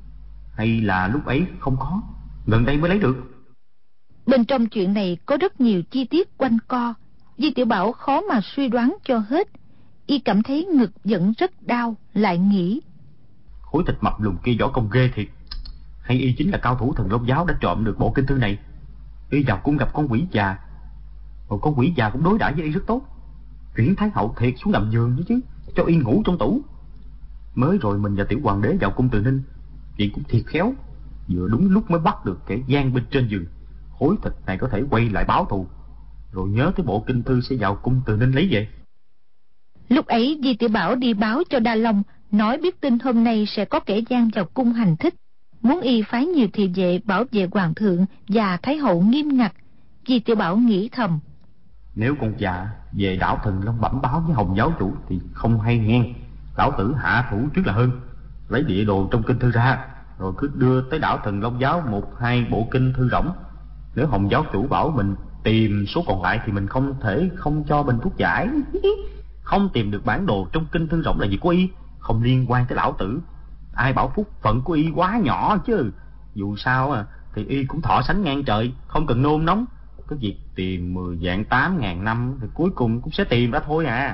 Hay là lúc ấy không có, gần đây mới lấy được?
Bên trong chuyện này có rất nhiều chi tiết quanh co, Di Tiểu Bảo khó mà suy đoán cho hết. Y cảm thấy ngực vẫn rất đau, lại nghĩ:
khối thịt mập lùn kia võ công ghê thiệt. Hay y chính là cao thủ Thần Long giáo đã trộm được bộ kinh thư này? Y vào cung gặp con quỷ già, một con quỷ già cũng đối đãi với y rất tốt, chuyển Thái Hậu thiệt xuống nằm giường nữa chứ, cho y ngủ trong tủ. Mới rồi mình và tiểu hoàng đế vào cung Từ Ninh, chuyện cũng thiệt khéo, vừa đúng lúc mới bắt được kẻ gian bên trên giường. Khối thịt này có thể quay lại báo thù, rồi nhớ tới bộ kinh thư sẽ vào cung Từ Ninh lấy về.
Lúc ấy Di Tiểu Bảo đi báo cho Đa Long, nói biết tin hôm nay sẽ có kẻ gian vào cung hành thích, muốn y phái nhiều thị vệ bảo vệ hoàng thượng và Thái Hậu nghiêm ngặt. Di Tiểu Bảo nghĩ thầm:
nếu con già về đảo Thần Long bẩm báo với Hồng giáo chủ thì không hay nghe. Lão tử hạ thủ trước là hơn, lấy địa đồ trong kinh thư ra, rồi cứ đưa tới đảo Thần Long giáo một hai bộ kinh thư rỗng. Nếu Hồng giáo chủ bảo mình tìm số còn lại thì mình không thể không cho bình thuốc giải. Không tìm được bản đồ trong kinh thư rỗng là gì của y, không liên quan tới lão tử. Ai bảo phúc phận của y quá nhỏ chứ. Dù sao à, thì y cũng thọ sánh ngang trời, không cần nôn nóng. Cái việc tìm mười vạn tám ngàn năm thì cuối cùng cũng sẽ tìm ra thôi à.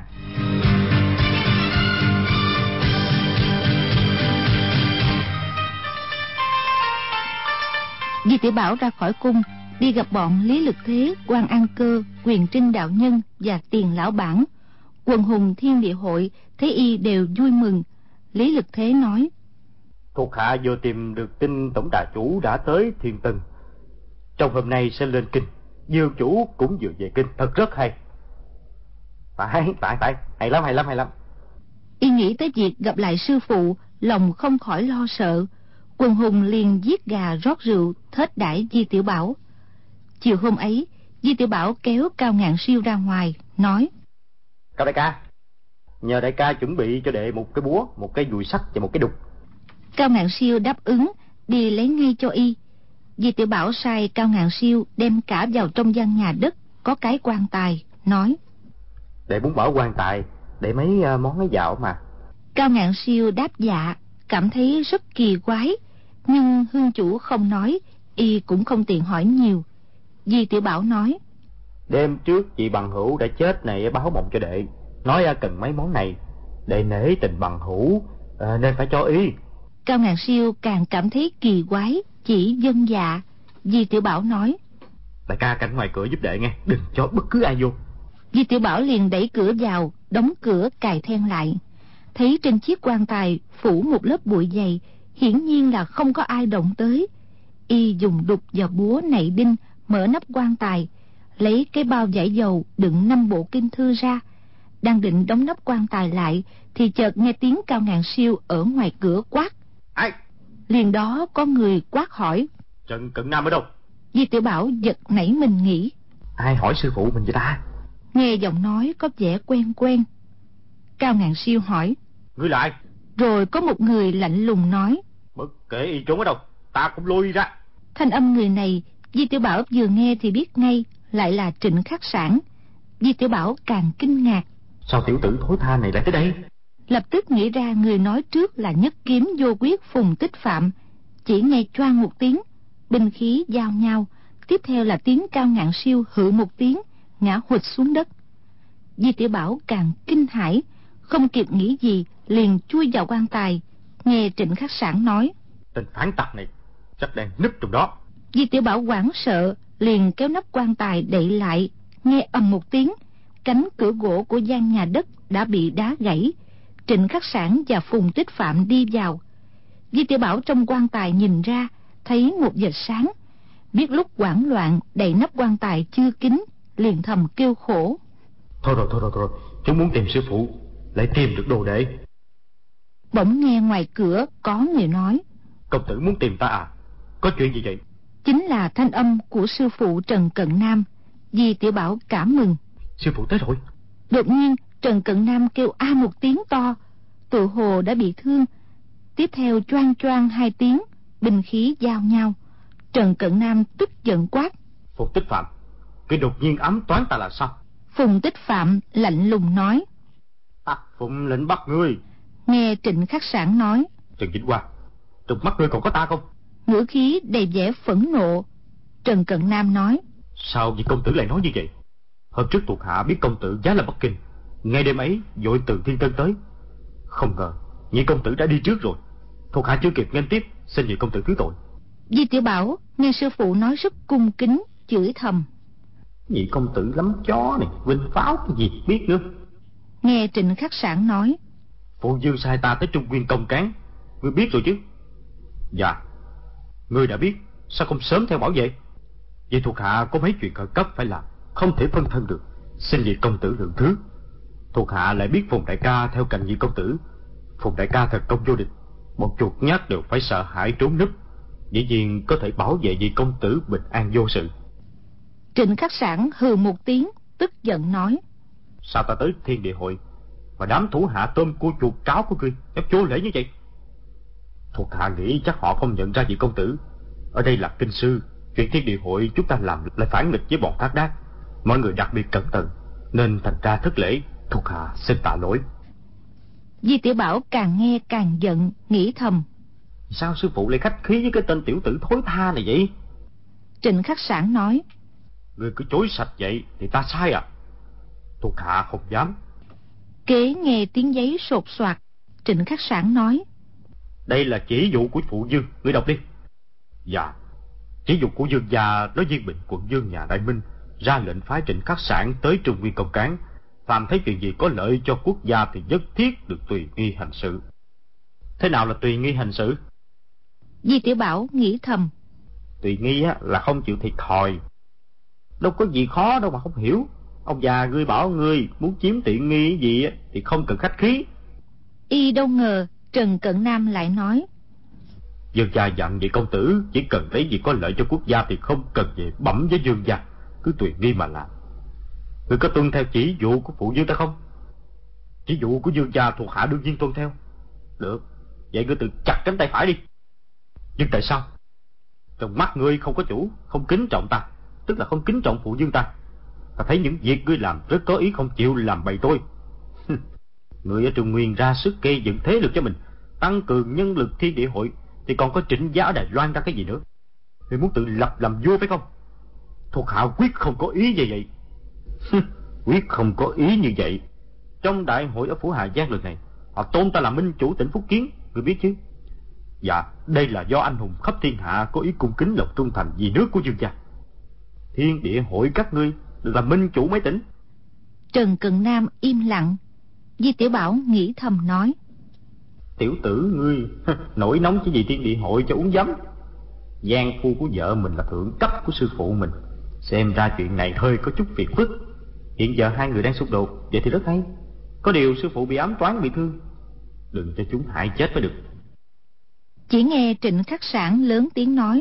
Di Tiểu Bảo ra khỏi cung, đi gặp bọn Lý Lực Thế, Quan An Cơ, Quyền Trinh đạo nhân và Tiền lão bản. Quần hùng Thiên Địa hội thấy y đều vui mừng. Lý Lực Thế nói:
Thuộc hạ vừa tìm được tin tổng đà chủ đã tới Thiên Tân, trong hôm nay sẽ lên kinh. Dương chủ cũng vừa về kinh, thật rất hay. Phải, phải, phải, hay lắm, hay lắm, hay lắm.
Y nghĩ tới việc gặp lại sư phụ, lòng không khỏi lo sợ. Quần hùng liền giết gà rót rượu thết đãi Di Tiểu Bảo. Chiều hôm ấy, Di Tiểu Bảo kéo Cao Ngạn Siêu ra ngoài, nói:
Cao đại ca, nhờ đại ca chuẩn bị cho đệ một cái búa, một cái dùi sắt và một cái đục.
Cao Ngạn Siêu đáp ứng, đi lấy ngay cho y. Di Tiểu Bảo sai Cao Ngạn Siêu đem cả vào trong gian nhà đất có cái quan tài, nói:
Đệ muốn bỏ quan tài để mấy uh, món ấy vào mà.
Cao Ngạn Siêu đáp dạ, cảm thấy rất kỳ quái, nhưng hương chủ không nói, y cũng không tiện hỏi nhiều. Di Tiểu Bảo nói:
Đêm trước chị bằng hữu đã chết này báo mộng cho đệ, nói uh, cần mấy món này. Đệ nể tình bằng hữu uh, nên phải cho y.
Cao Ngạn Siêu càng cảm thấy kỳ quái, chỉ vâng dạ. Di Tiểu Bảo nói:
Đại ca canh ngoài cửa giúp đệ nghe, đừng cho bất cứ ai vô.
Di Tiểu Bảo liền đẩy cửa vào, đóng cửa cài then lại. Thấy trên chiếc quan tài phủ một lớp bụi dày, hiển nhiên là không có ai động tới. Y dùng đục và búa nạy đinh mở nắp quan tài, lấy cái bao vải dầu đựng năm bộ kinh thư ra. Đang định đóng nắp quan tài lại thì chợt nghe tiếng Cao Ngạn Siêu ở ngoài cửa quát:
Ai?
Liền đó có người quát hỏi:
Trần Cận Nam ở đâu?
Di Tiểu Bảo giật nảy mình nghĩ:
Ai hỏi sư phụ mình vậy ta?
Nghe giọng nói có vẻ quen quen. Cao Ngạn Siêu hỏi:
Ngươi là ai?
Rồi có một người lạnh lùng nói:
Bất kể y trốn ở đâu, ta cũng lôi ra.
Thanh âm người này Di Tiểu Bảo vừa nghe thì biết ngay, lại là Trịnh Khắc Sản. Di Tiểu Bảo càng kinh ngạc.
Sao tiểu tử thối tha này lại tới đây?
Lập tức nghĩ ra người nói trước là nhất kiếm vô quyết Phùng Tích Phạm. Chỉ nghe choang một tiếng, binh khí giao nhau, tiếp theo là tiếng Cao Ngạn Siêu hự một tiếng, ngã hụt xuống đất. Di Tiểu Bảo càng kinh hãi, không kịp nghĩ gì liền chui vào quan tài. Nghe Trịnh Khắc Sản nói:
Tên phản tặc này chắc đang núp trong đó.
Di Tiểu Bảo hoảng sợ, liền kéo nắp quan tài đậy lại. Nghe ầm một tiếng, cánh cửa gỗ của gian nhà đất đã bị đá gãy. Trịnh Khắc Sản và Phùng Tích Phạm đi vào. Di Tiểu Bảo trong quan tài nhìn ra, thấy một vệt sáng. Biết lúc hoảng loạn đậy nắp quan tài chưa kín, liền thầm kêu khổ:
Thôi rồi, thôi rồi, thôi rồi, chúng muốn tìm sư phụ, lại tìm được đồ đệ.
Bỗng nghe ngoài cửa có người nói:
Công tử muốn tìm ta à? Có chuyện gì vậy?
Chính là thanh âm của sư phụ Trần Cận Nam. Di Tiểu Bảo cảm mừng.
Sư phụ tới rồi.
Đột nhiên Trần Cận Nam kêu a một tiếng to, tự hồ đã bị thương. Tiếp theo choang choang hai tiếng, binh khí giao nhau. Trần Cận Nam tức giận quát:
Phùng Tích Phạm, cái đột nhiên ám toán ta là sao?
Phùng Tích Phạm lạnh lùng nói:
Ta phụng lệnh bắt ngươi.
Nghe Trịnh Khắc Sản nói:
Trần Vĩnh Hoa, trong mắt ngươi còn có ta không?
Ngữ khí đầy vẻ phẫn nộ. Trần Cận Nam nói:
Sao vị công tử lại nói như vậy? Hôm trước thuộc hạ biết công tử giá là Bắc Kinh, ngay đêm ấy vội từ Thiên Tân tới. Không ngờ nhị công tử đã đi trước rồi, thuộc hạ chưa kịp nghênh tiếp, xin nhị công tử thứ tội.
Di Tiểu Bảo nghe sư phụ nói rất cung kính, chửi thầm:
Nhị công tử lắm chó này, vinh pháo cái gì biết nữa.
Nghe Trịnh Khắc Sản nói:
Phụ Dương sai ta tới Trung Nguyên công cán, ngươi biết rồi chứ? Dạ, ngươi đã biết, sao không sớm theo bảo vệ? Vậy thuộc hạ có mấy chuyện khẩn cấp phải làm, không thể phân thân được, xin nhị công tử lượng thứ. Thuộc hạ lại biết Phùng đại ca theo cạnh nhị công tử. Phùng đại ca thật công vô địch, một chuột nhát đều phải sợ hãi trốn núp, dĩ nhiên có thể bảo vệ nhị công tử bình an vô sự.
Trịnh Khắc Sản hừ một tiếng, tức giận nói:
Sao ta tới Thiên Địa hội mà đám thủ hạ tôm cua chuột cáo của ngươi dám vô lễ như vậy? Thuộc hạ nghĩ chắc họ không nhận ra vị công tử. Ở đây là kinh sư, chuyện Thiên Địa hội chúng ta làm lại phản nghịch với bọn thác đác, mọi người đặc biệt cẩn thận nên thành ra thất lễ. Thuộc hạ xin tạ lỗi.
Di Tiểu Bảo càng nghe càng giận, nghĩ thầm:
Sao sư phụ lại khách khí với cái tên tiểu tử thối tha này vậy?
Trịnh Khắc Sản nói:
Ngươi cứ chối sạch vậy thì ta sai à? Thuộc hạ không dám.
Kế nghe tiếng giấy sột soạt, Trịnh Khắc Sản nói:
Đây là chỉ dụ của phụ Dương, ngươi đọc đi. Dạ, Chỉ dục của Dương gia nói viên Bình quận Dương nhà Đại Minh ra lệnh phái Trịnh Khắc Sản tới Trung Nguyên công cán, phàm thấy chuyện gì có lợi cho quốc gia thì nhất thiết được tùy nghi hành sự. Thế nào là tùy nghi hành sự?
Di Tiểu Bảo nghĩ thầm.
Tùy nghi á, là không chịu thiệt thòi. Đâu có gì khó đâu mà không hiểu. Ông già ngươi bảo ngươi muốn chiếm tiện nghi gì á, thì không cần khách khí.
Y đâu ngờ Trần Cận Nam lại nói.
Dương gia dặn vậy công tử, chỉ cần thấy gì có lợi cho quốc gia thì không cần về bẩm với Dương gia, cứ tùy nghi mà làm. Ngươi có tuân theo chỉ dụ của phụ vương ta không? Chỉ dụ của Dương gia thuộc hạ đương nhiên tuân theo. Được, vậy ngươi tự chặt cánh tay phải đi. Nhưng tại sao? Trong mắt ngươi không có chủ, không kính trọng ta, tức là không kính trọng phụ vương ta. Ta thấy những việc ngươi làm rất có ý, không chịu làm bậy tôi. Ngươi ở Trung Nguyên ra sức gây dựng thế lực cho mình, tăng cường nhân lực thiên địa hội, thì còn có Trịnh gia ở Đài Loan ra cái gì nữa? Ngươi muốn tự lập làm vua phải không? Thuộc hạ quyết không có ý như vậy. Quyết không có ý như vậy. Trong đại hội ở Phủ Hà Giang lần này, họ tôn ta là minh chủ tỉnh Phúc Kiến, ngươi biết chứ? Dạ, đây là do anh hùng khắp thiên hạ có ý cung kính lòng trung thành vì nước của Dương gia. Thiên địa hội các ngươi được làm minh chủ mấy tỉnh.
Trần Cận Nam im lặng. Di Tiểu Bảo nghĩ thầm nói.
Tiểu tử ngươi nổi nóng cái gì thiên địa hội cho uống giấm. Giang phu của vợ mình là thượng cấp của sư phụ mình, xem ra chuyện này hơi có chút phiền phức. Hiện giờ hai người đang xung đột, vậy thì rất hay. Có điều sư phụ bị ám toán bị thương, đừng cho chúng hại chết mới được.
Chỉ nghe Trịnh Khắc Sản lớn tiếng nói.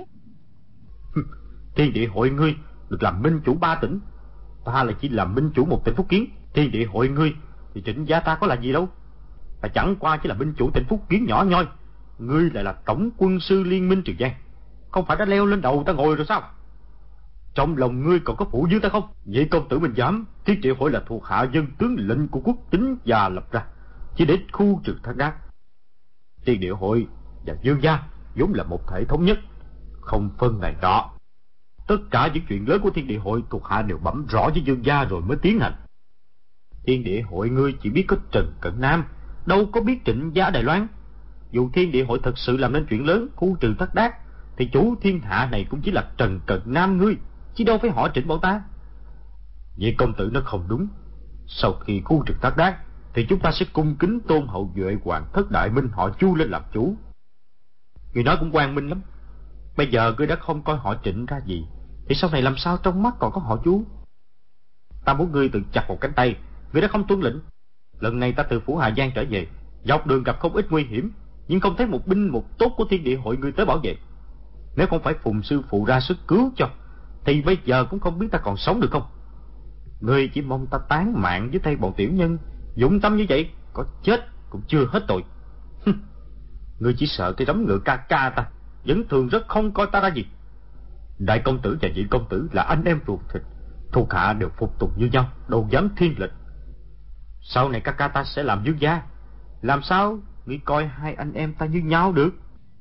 Thiên địa hội ngươi được làm minh chủ ba tỉnh, ta là chỉ làm minh chủ một tỉnh Phúc Kiến. Thiên địa hội ngươi thì Trịnh gia ta có là gì đâu, ta chẳng qua chỉ là minh chủ tỉnh Phúc Kiến nhỏ nhoi. Ngươi lại là tổng quân sư liên minh Trường Giang, không phải đã leo lên đầu ta ngồi rồi sao? Trong lòng ngươi còn có phụ vương ta không? Vậy công tử mình dám? Thiên địa hội là thuộc hạ dân tướng lệnh của quốc tính và lập ra, chỉ để khu trừ Thác Đác. Thiên địa hội và Dương gia vốn là một thể thống nhất, không phân này nọ. Tất cả những chuyện lớn của thiên địa hội thuộc hạ đều bẩm rõ với Dương gia rồi mới tiến hành. Thiên địa hội ngươi chỉ biết có Trần Cận Nam, đâu có biết Trịnh gia Đài Loan. Dù thiên địa hội thật sự làm nên chuyện lớn khu trừ Thác Đác, thì chủ thiên hạ này cũng chỉ là Trần Cận Nam ngươi, chứ đâu phải họ Trịnh bọn ta. Vậy công tử nó không đúng. Sau khi khu trừ Thác Đác thì chúng ta sẽ cung kính tôn hậu duệ hoàng thất Đại Minh họ Chu lên làm chủ. Người nói cũng quang minh lắm. Bây giờ ngươi đã không coi họ Trịnh ra gì, thì sau này làm sao trong mắt còn có họ Chu? Ta muốn ngươi tự chặt một cánh tay, ngươi đã không tuân lệnh. Lần này ta từ Phủ Hà Giang trở về, dọc đường gặp không ít nguy hiểm, nhưng không thấy một binh một tốt của thiên địa hội ngươi tới bảo vệ. Nếu không phải Phùng sư phụ ra sức cứu cho, thì bây giờ cũng không biết ta còn sống được không. Ngươi chỉ mong ta tán mạng dưới tay bọn tiểu nhân dũng tâm như vậy, có chết cũng chưa hết tội. Ngươi chỉ sợ cái đống ngựa ca ca ta, vẫn thường rất không coi ta ra gì. Đại công tử và nhị công tử là anh em ruột thịt, thuộc hạ đều phục tùng như nhau, đâu dám thiên lệnh. Sau này ca ca ta sẽ làm vương gia, làm sao ngươi coi hai anh em ta như nhau được?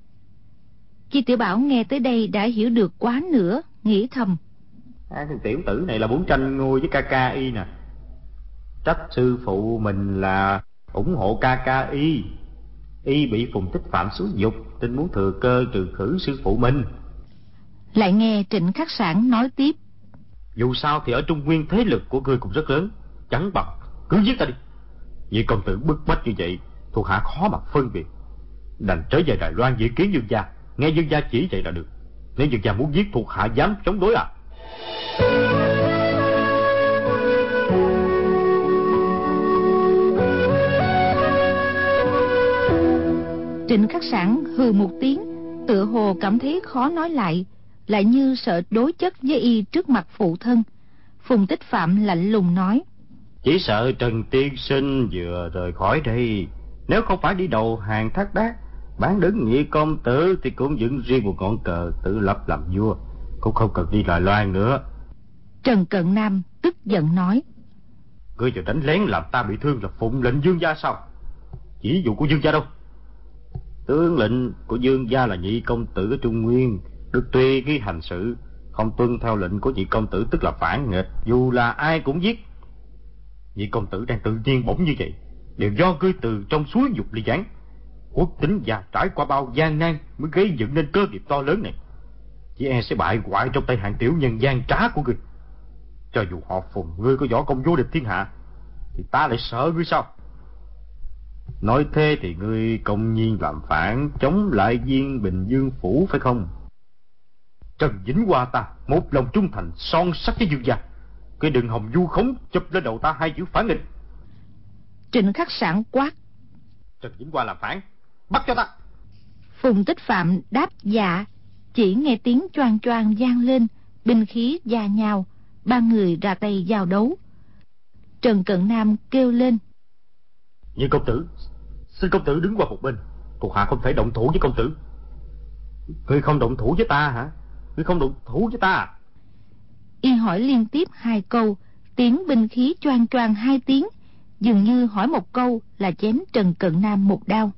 Chi Tiểu Bảo nghe tới đây đã hiểu được quá nữa, nghĩ thầm.
Hai thằng tiểu tử này là muốn tranh ngôi với ca ca y nè. Trách sư phụ mình là ủng hộ ca ca y. Y bị Phùng Tích Phạm xúi dục, tin muốn thừa cơ trừ khử sư phụ mình.
Lại nghe Trịnh Khắc Sản nói tiếp.
Dù sao thì ở Trung Nguyên thế lực của ngươi cũng rất lớn, chẳng bằng cứ giết ta đi. Vì công tử bức bách như vậy, thuộc hạ khó mà phân biệt, đành trở về Đài Loan dự kiến Dương gia, nghe Dương gia chỉ vậy là được. Nếu Dương gia muốn giết thuộc hạ dám chống đối à?
Trịnh Khắc Sản hừ một tiếng, tựa hồ cảm thấy khó nói lại, lại như sợ đối chất với y trước mặt phụ thân. Phùng Tích Phạm lạnh lùng nói.
Chỉ sợ Trần tiên sinh vừa rời khỏi đây, nếu không phải đi đầu hàng Thác Đác, bán đứng nhị công tử thì cũng dựng riêng một ngọn cờ tự lập làm vua, cũng không cần đi Đài Loan nữa.
Trần Cận Nam tức giận nói.
Ngươi vừa đánh lén làm ta bị thương là phụng lệnh Dương gia sao? Chỉ dụ của Dương gia đâu? Tướng lệnh của Dương gia là nhị công tử ở Trung Nguyên, được tùy nghi hành sự, không tuân theo lệnh của nhị công tử tức là phản nghịch, dù là ai cũng giết. Nhị công tử đang tự nhiên bỗng như vậy, đều do ngươi từ trong suối dục ly gián. Quốc tính già trải qua bao gian nan mới gây dựng nên cơ nghiệp to lớn này. chỉ e sẽ bại hoại trong tay hạng tiểu nhân gian trá của ngươi. Cho dù họ Phùng ngươi có võ công vô địch thiên hạ, thì ta lại sợ ngươi sao? Nói thế thì ngươi công nhiên làm phản, chống lại viên Bình Dương phủ phải không? Trần Vĩnh Hoa ta một lòng trung thành son sắt với Dương gia, cái đừng hòng vu khống chụp lên đầu ta hai chữ phản nghịch.
Trịnh Khắc Sảng quát:
Trần Vĩnh Hoa làm phản, bắt cho ta.
Phùng Tích Phạm đáp dạ. Chỉ nghe tiếng choang choang vang lên, binh khí va nhau, ba người ra tay giao đấu. Trần Cận Nam kêu lên:
Nhị công tử, xin công tử đứng qua một bên, thuộc hạ không thể động thủ với công tử. Ngươi không động thủ với ta hả? Ngươi không động thủ với ta à?
Y hỏi liên tiếp hai câu, tiếng binh khí choang choang hai tiếng, dường như hỏi một câu là chém Trần Cận Nam một đao.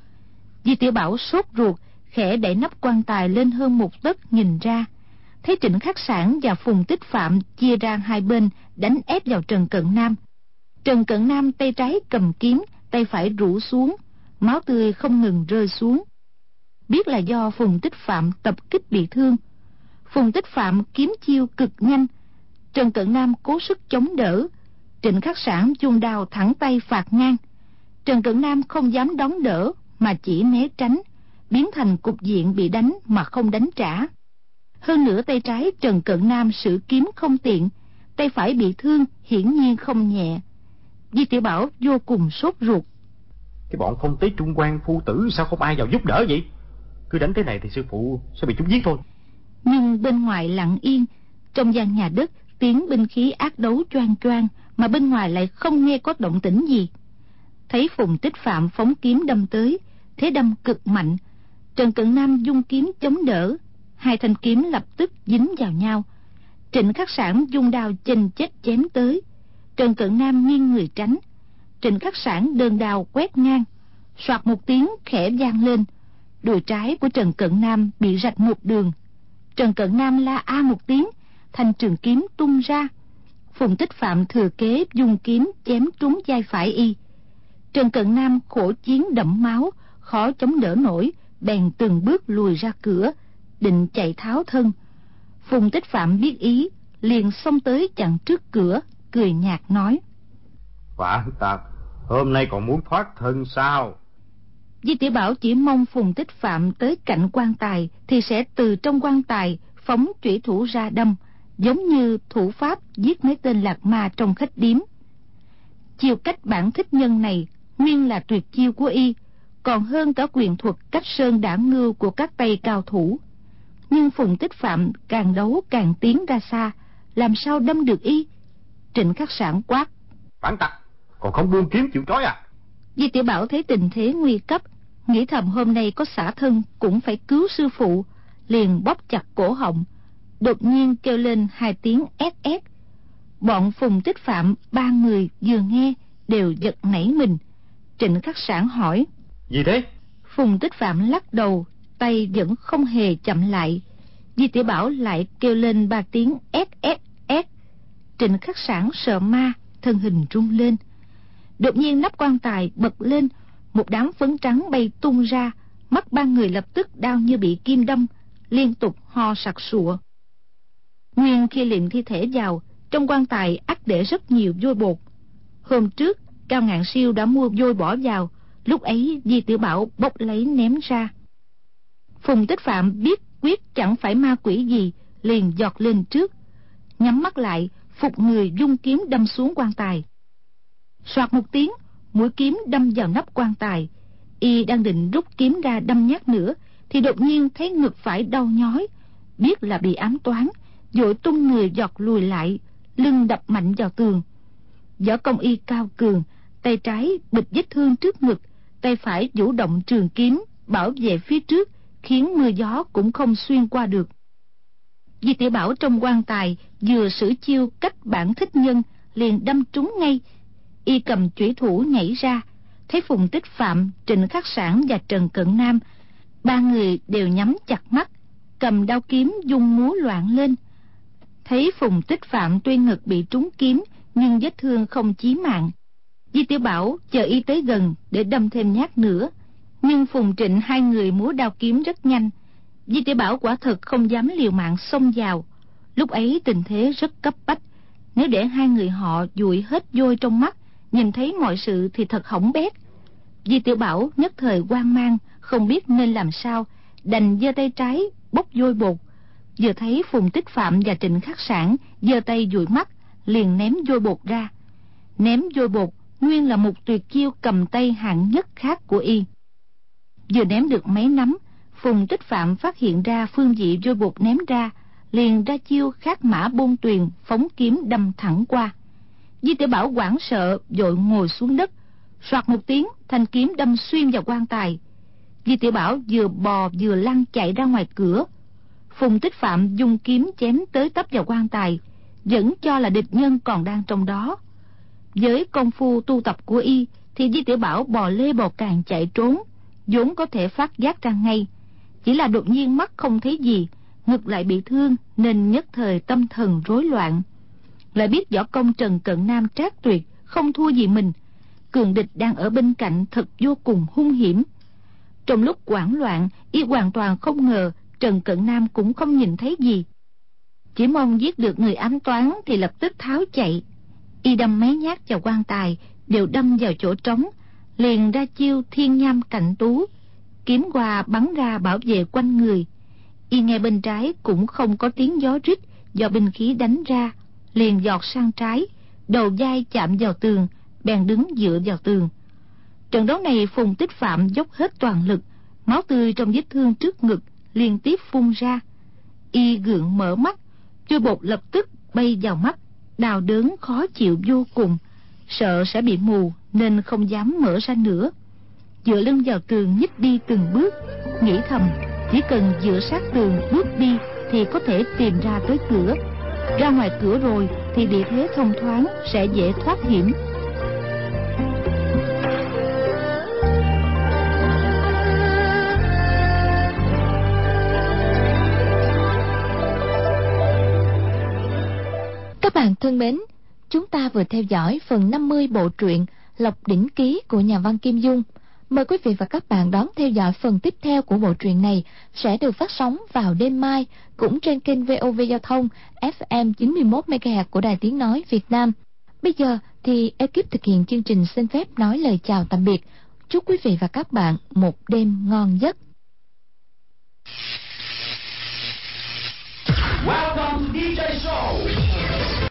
Di Tiểu Bảo sốt ruột, khẽ đẩy nắp quan tài lên hơn một tấc nhìn ra, thấy Trịnh Khắc Sảng và Phùng Tích Phạm chia ra hai bên đánh ép vào Trần Cận Nam. Trần Cận Nam tay trái cầm kiếm, tay phải rũ xuống, máu tươi không ngừng rơi xuống. Biết là do Phùng Tích Phạm tập kích bị thương. Phùng Tích Phạm kiếm chiêu cực nhanh, Trần Cận Nam cố sức chống đỡ. Trịnh Khắc Sảng vung đao thẳng tay phạt ngang. Trần Cận Nam không dám đón đỡ mà chỉ né tránh, biến thành cục diện bị đánh mà không đánh trả. Hơn nữa tay trái Trần Cận Nam sử kiếm không tiện, tay phải bị thương hiển nhiên không nhẹ. Di Tiểu Bảo vô cùng sốt ruột.
Cái bọn phong tế Trung Quan phu tử sao không ai vào giúp đỡ vậy? Cứ đánh thế này thì sư phụ sẽ bị chúng giết thôi.
Nhưng bên ngoài lặng yên, trong gian nhà đất tiếng binh khí ác đấu choang choang, mà bên ngoài lại không nghe có động tĩnh gì. Thấy Phùng Tích Phạm phóng kiếm đâm tới, thế đâm cực mạnh. Trần Cận Nam dung kiếm chống đỡ, hai thanh kiếm lập tức dính vào nhau. Trịnh Khắc Sảng dung đao chênh chết chém tới. Trần Cận Nam nghiêng người tránh. Trịnh Khắc Sảng đơn đao quét ngang, soạt một tiếng khẽ vang lên, đùi trái của Trần Cận Nam bị rạch một đường. Trần Cận Nam la a một tiếng, thanh trường kiếm tung ra. Phùng Tích Phạm thừa kế dùng kiếm chém trúng vai phải y. Trần Cận Nam khổ chiến đẫm máu, khó chống đỡ nổi, bèn từng bước lùi ra cửa, định chạy tháo thân. Phùng Tích Phạm biết ý, liền xông tới chặn trước cửa, cười nhạt nói:
Phản tặc, hôm nay còn muốn thoát thân sao?
Di Tiểu Bảo chỉ mong Phùng Tích Phạm tới cạnh quan tài thì sẽ từ trong quan tài phóng chủy thủ ra đâm, giống như thủ pháp giết mấy tên lạc ma trong khách điếm. Chiêu cách bản thích nhân này nguyên là tuyệt chiêu của y, còn hơn cả quyền thuật cách sơn đả ngưu của các tay cao thủ. Nhưng Phùng Tích Phạm càng đấu càng tiến ra xa, làm sao đâm được y? Trịnh Khắc Sảng quát:
Phản tặc, còn không buông kiếm chịu trói à?
Di Tiểu Bảo thấy tình thế nguy cấp, nghĩ thầm hôm nay có xả thân cũng phải cứu sư phụ, liền bóp chặt cổ họng, đột nhiên kêu lên hai tiếng ét ét. Bọn Phùng Tích Phạm ba người vừa nghe đều giật nảy mình. Trịnh Khắc Sảng hỏi:
Gì thế?
Phùng Tích Phạm lắc đầu, tay vẫn không hề chậm lại. Di Tiểu Bảo lại kêu lên ba tiếng ét ét ét. Trịnh Khắc Sảng sợ ma, thân hình rung lên. Đột nhiên nắp quan tài bật lên, một đám phấn trắng bay tung ra, mắt ba người lập tức đau như bị kim đâm, liên tục ho sặc sụa. Nguyên khi liệm thi thể vào, trong quan tài ắt để rất nhiều vôi bột. Hôm trước Cao Ngạn Siêu đã mua vôi bỏ vào, lúc ấy Di Tiểu Bảo bốc lấy ném ra. Phùng Tích Phạm biết quyết chẳng phải ma quỷ gì, liền giọt lên trước, nhắm mắt lại, phục người dung kiếm đâm xuống quan tài. Soạt một tiếng, mũi kiếm đâm vào nắp quan tài. Y đang định rút kiếm ra đâm nhát nữa, thì đột nhiên thấy ngực phải đau nhói, biết là bị ám toán, vội tung người giọt lùi lại, lưng đập mạnh vào tường. Võ công y cao cường, tay trái bịch vết thương trước ngực, tay phải vũ động trường kiếm bảo vệ phía trước, khiến mưa gió cũng không xuyên qua được. Di Tiểu Bảo trong quan tài vừa sử chiêu cách bản thích nhân, liền đâm trúng ngay. Y cầm chủy thủ nhảy ra, thấy Phùng Tích Phạm, Trịnh Khắc Sảng và Trần Cận Nam ba người đều nhắm chặt mắt, cầm đao kiếm dung múa loạn lên. Thấy Phùng Tích Phạm tuy ngực bị trúng kiếm, nhưng vết thương không chí mạng. Di Tiểu Bảo chờ y tới gần để đâm thêm nhát nữa, nhưng Phùng Trịnh hai người múa đao kiếm rất nhanh. Di Tiểu Bảo quả thật không dám liều mạng xông vào. Lúc ấy tình thế rất cấp bách, nếu để hai người họ dụi hết vôi trong mắt, nhìn thấy mọi sự thì thật hỏng bét. Di Tiểu Bảo nhất thời hoang mang, không biết nên làm sao, đành giơ tay trái bốc vôi bột. Vừa thấy Phùng Tích Phạm và Trịnh Khắc Sản giơ tay dụi mắt, liền ném vôi bột ra. Ném vôi bột nguyên là một tuyệt chiêu cầm tay hạng nhất khác của y. Vừa ném được mấy nắm, Phùng Tích Phạm phát hiện ra phương vị vôi bột ném ra, liền ra chiêu khát mã bôn tuyền, phóng kiếm đâm thẳng qua. Di Tiểu Bảo hoảng sợ vội ngồi xuống đất, soạt một tiếng, thanh kiếm đâm xuyên vào quan tài. Di Tiểu Bảo vừa bò vừa lăn chạy ra ngoài cửa. Phùng Tích Phạm dùng kiếm chém tới tấp vào quan tài, vẫn cho là địch nhân còn đang trong đó. Với công phu tu tập của y thì Di Tiểu Bảo bò lê bò càng chạy trốn, vốn có thể phát giác ra ngay. Chỉ là đột nhiên mắt không thấy gì, ngực lại bị thương nên nhất thời tâm thần rối loạn. Lại biết võ công Trần Cận Nam trác tuyệt, không thua gì mình, cường địch đang ở bên cạnh thật vô cùng hung hiểm. Trong lúc hoảng loạn, y hoàn toàn không ngờ Trần Cận Nam cũng không nhìn thấy gì, chỉ mong giết được người ám toán thì lập tức tháo chạy. Y đâm mấy nhát vào quan tài đều đâm vào chỗ trống, liền ra chiêu thiên nham cạnh tú, kiếm qua bắn ra bảo vệ quanh người. Y nghe bên trái cũng không có tiếng gió rít do binh khí đánh ra, liền giọt sang trái, đầu vai chạm vào tường, bèn đứng dựa vào tường. Trận đấu này Phùng Tích Phạm dốc hết toàn lực, máu tươi trong vết thương trước ngực liên tiếp phun ra. Y gượng mở mắt, vôi bột lập tức bay vào mắt, đau đớn khó chịu vô cùng, sợ sẽ bị mù nên không dám mở ra nữa. Dựa lưng vào tường nhích đi từng bước, nghĩ thầm chỉ cần dựa sát tường bước đi thì có thể tìm ra tới cửa. Ra ngoài cửa rồi thì địa thế thông thoáng, sẽ dễ thoát hiểm.
Các bạn thân mến, chúng ta vừa theo dõi phần năm mươi bộ truyện Lộc Đỉnh Ký của nhà văn Kim Dung. Mời quý vị và các bạn đón theo dõi phần tiếp theo của bộ truyện này, sẽ được phát sóng vào đêm mai cũng trên kênh vê o vê Giao thông ép em chín mươi mốt mê ga héc của Đài Tiếng Nói Việt Nam. Bây giờ thì ekip thực hiện chương trình xin phép nói lời chào tạm biệt. Chúc quý vị và các bạn một đêm ngon giấc.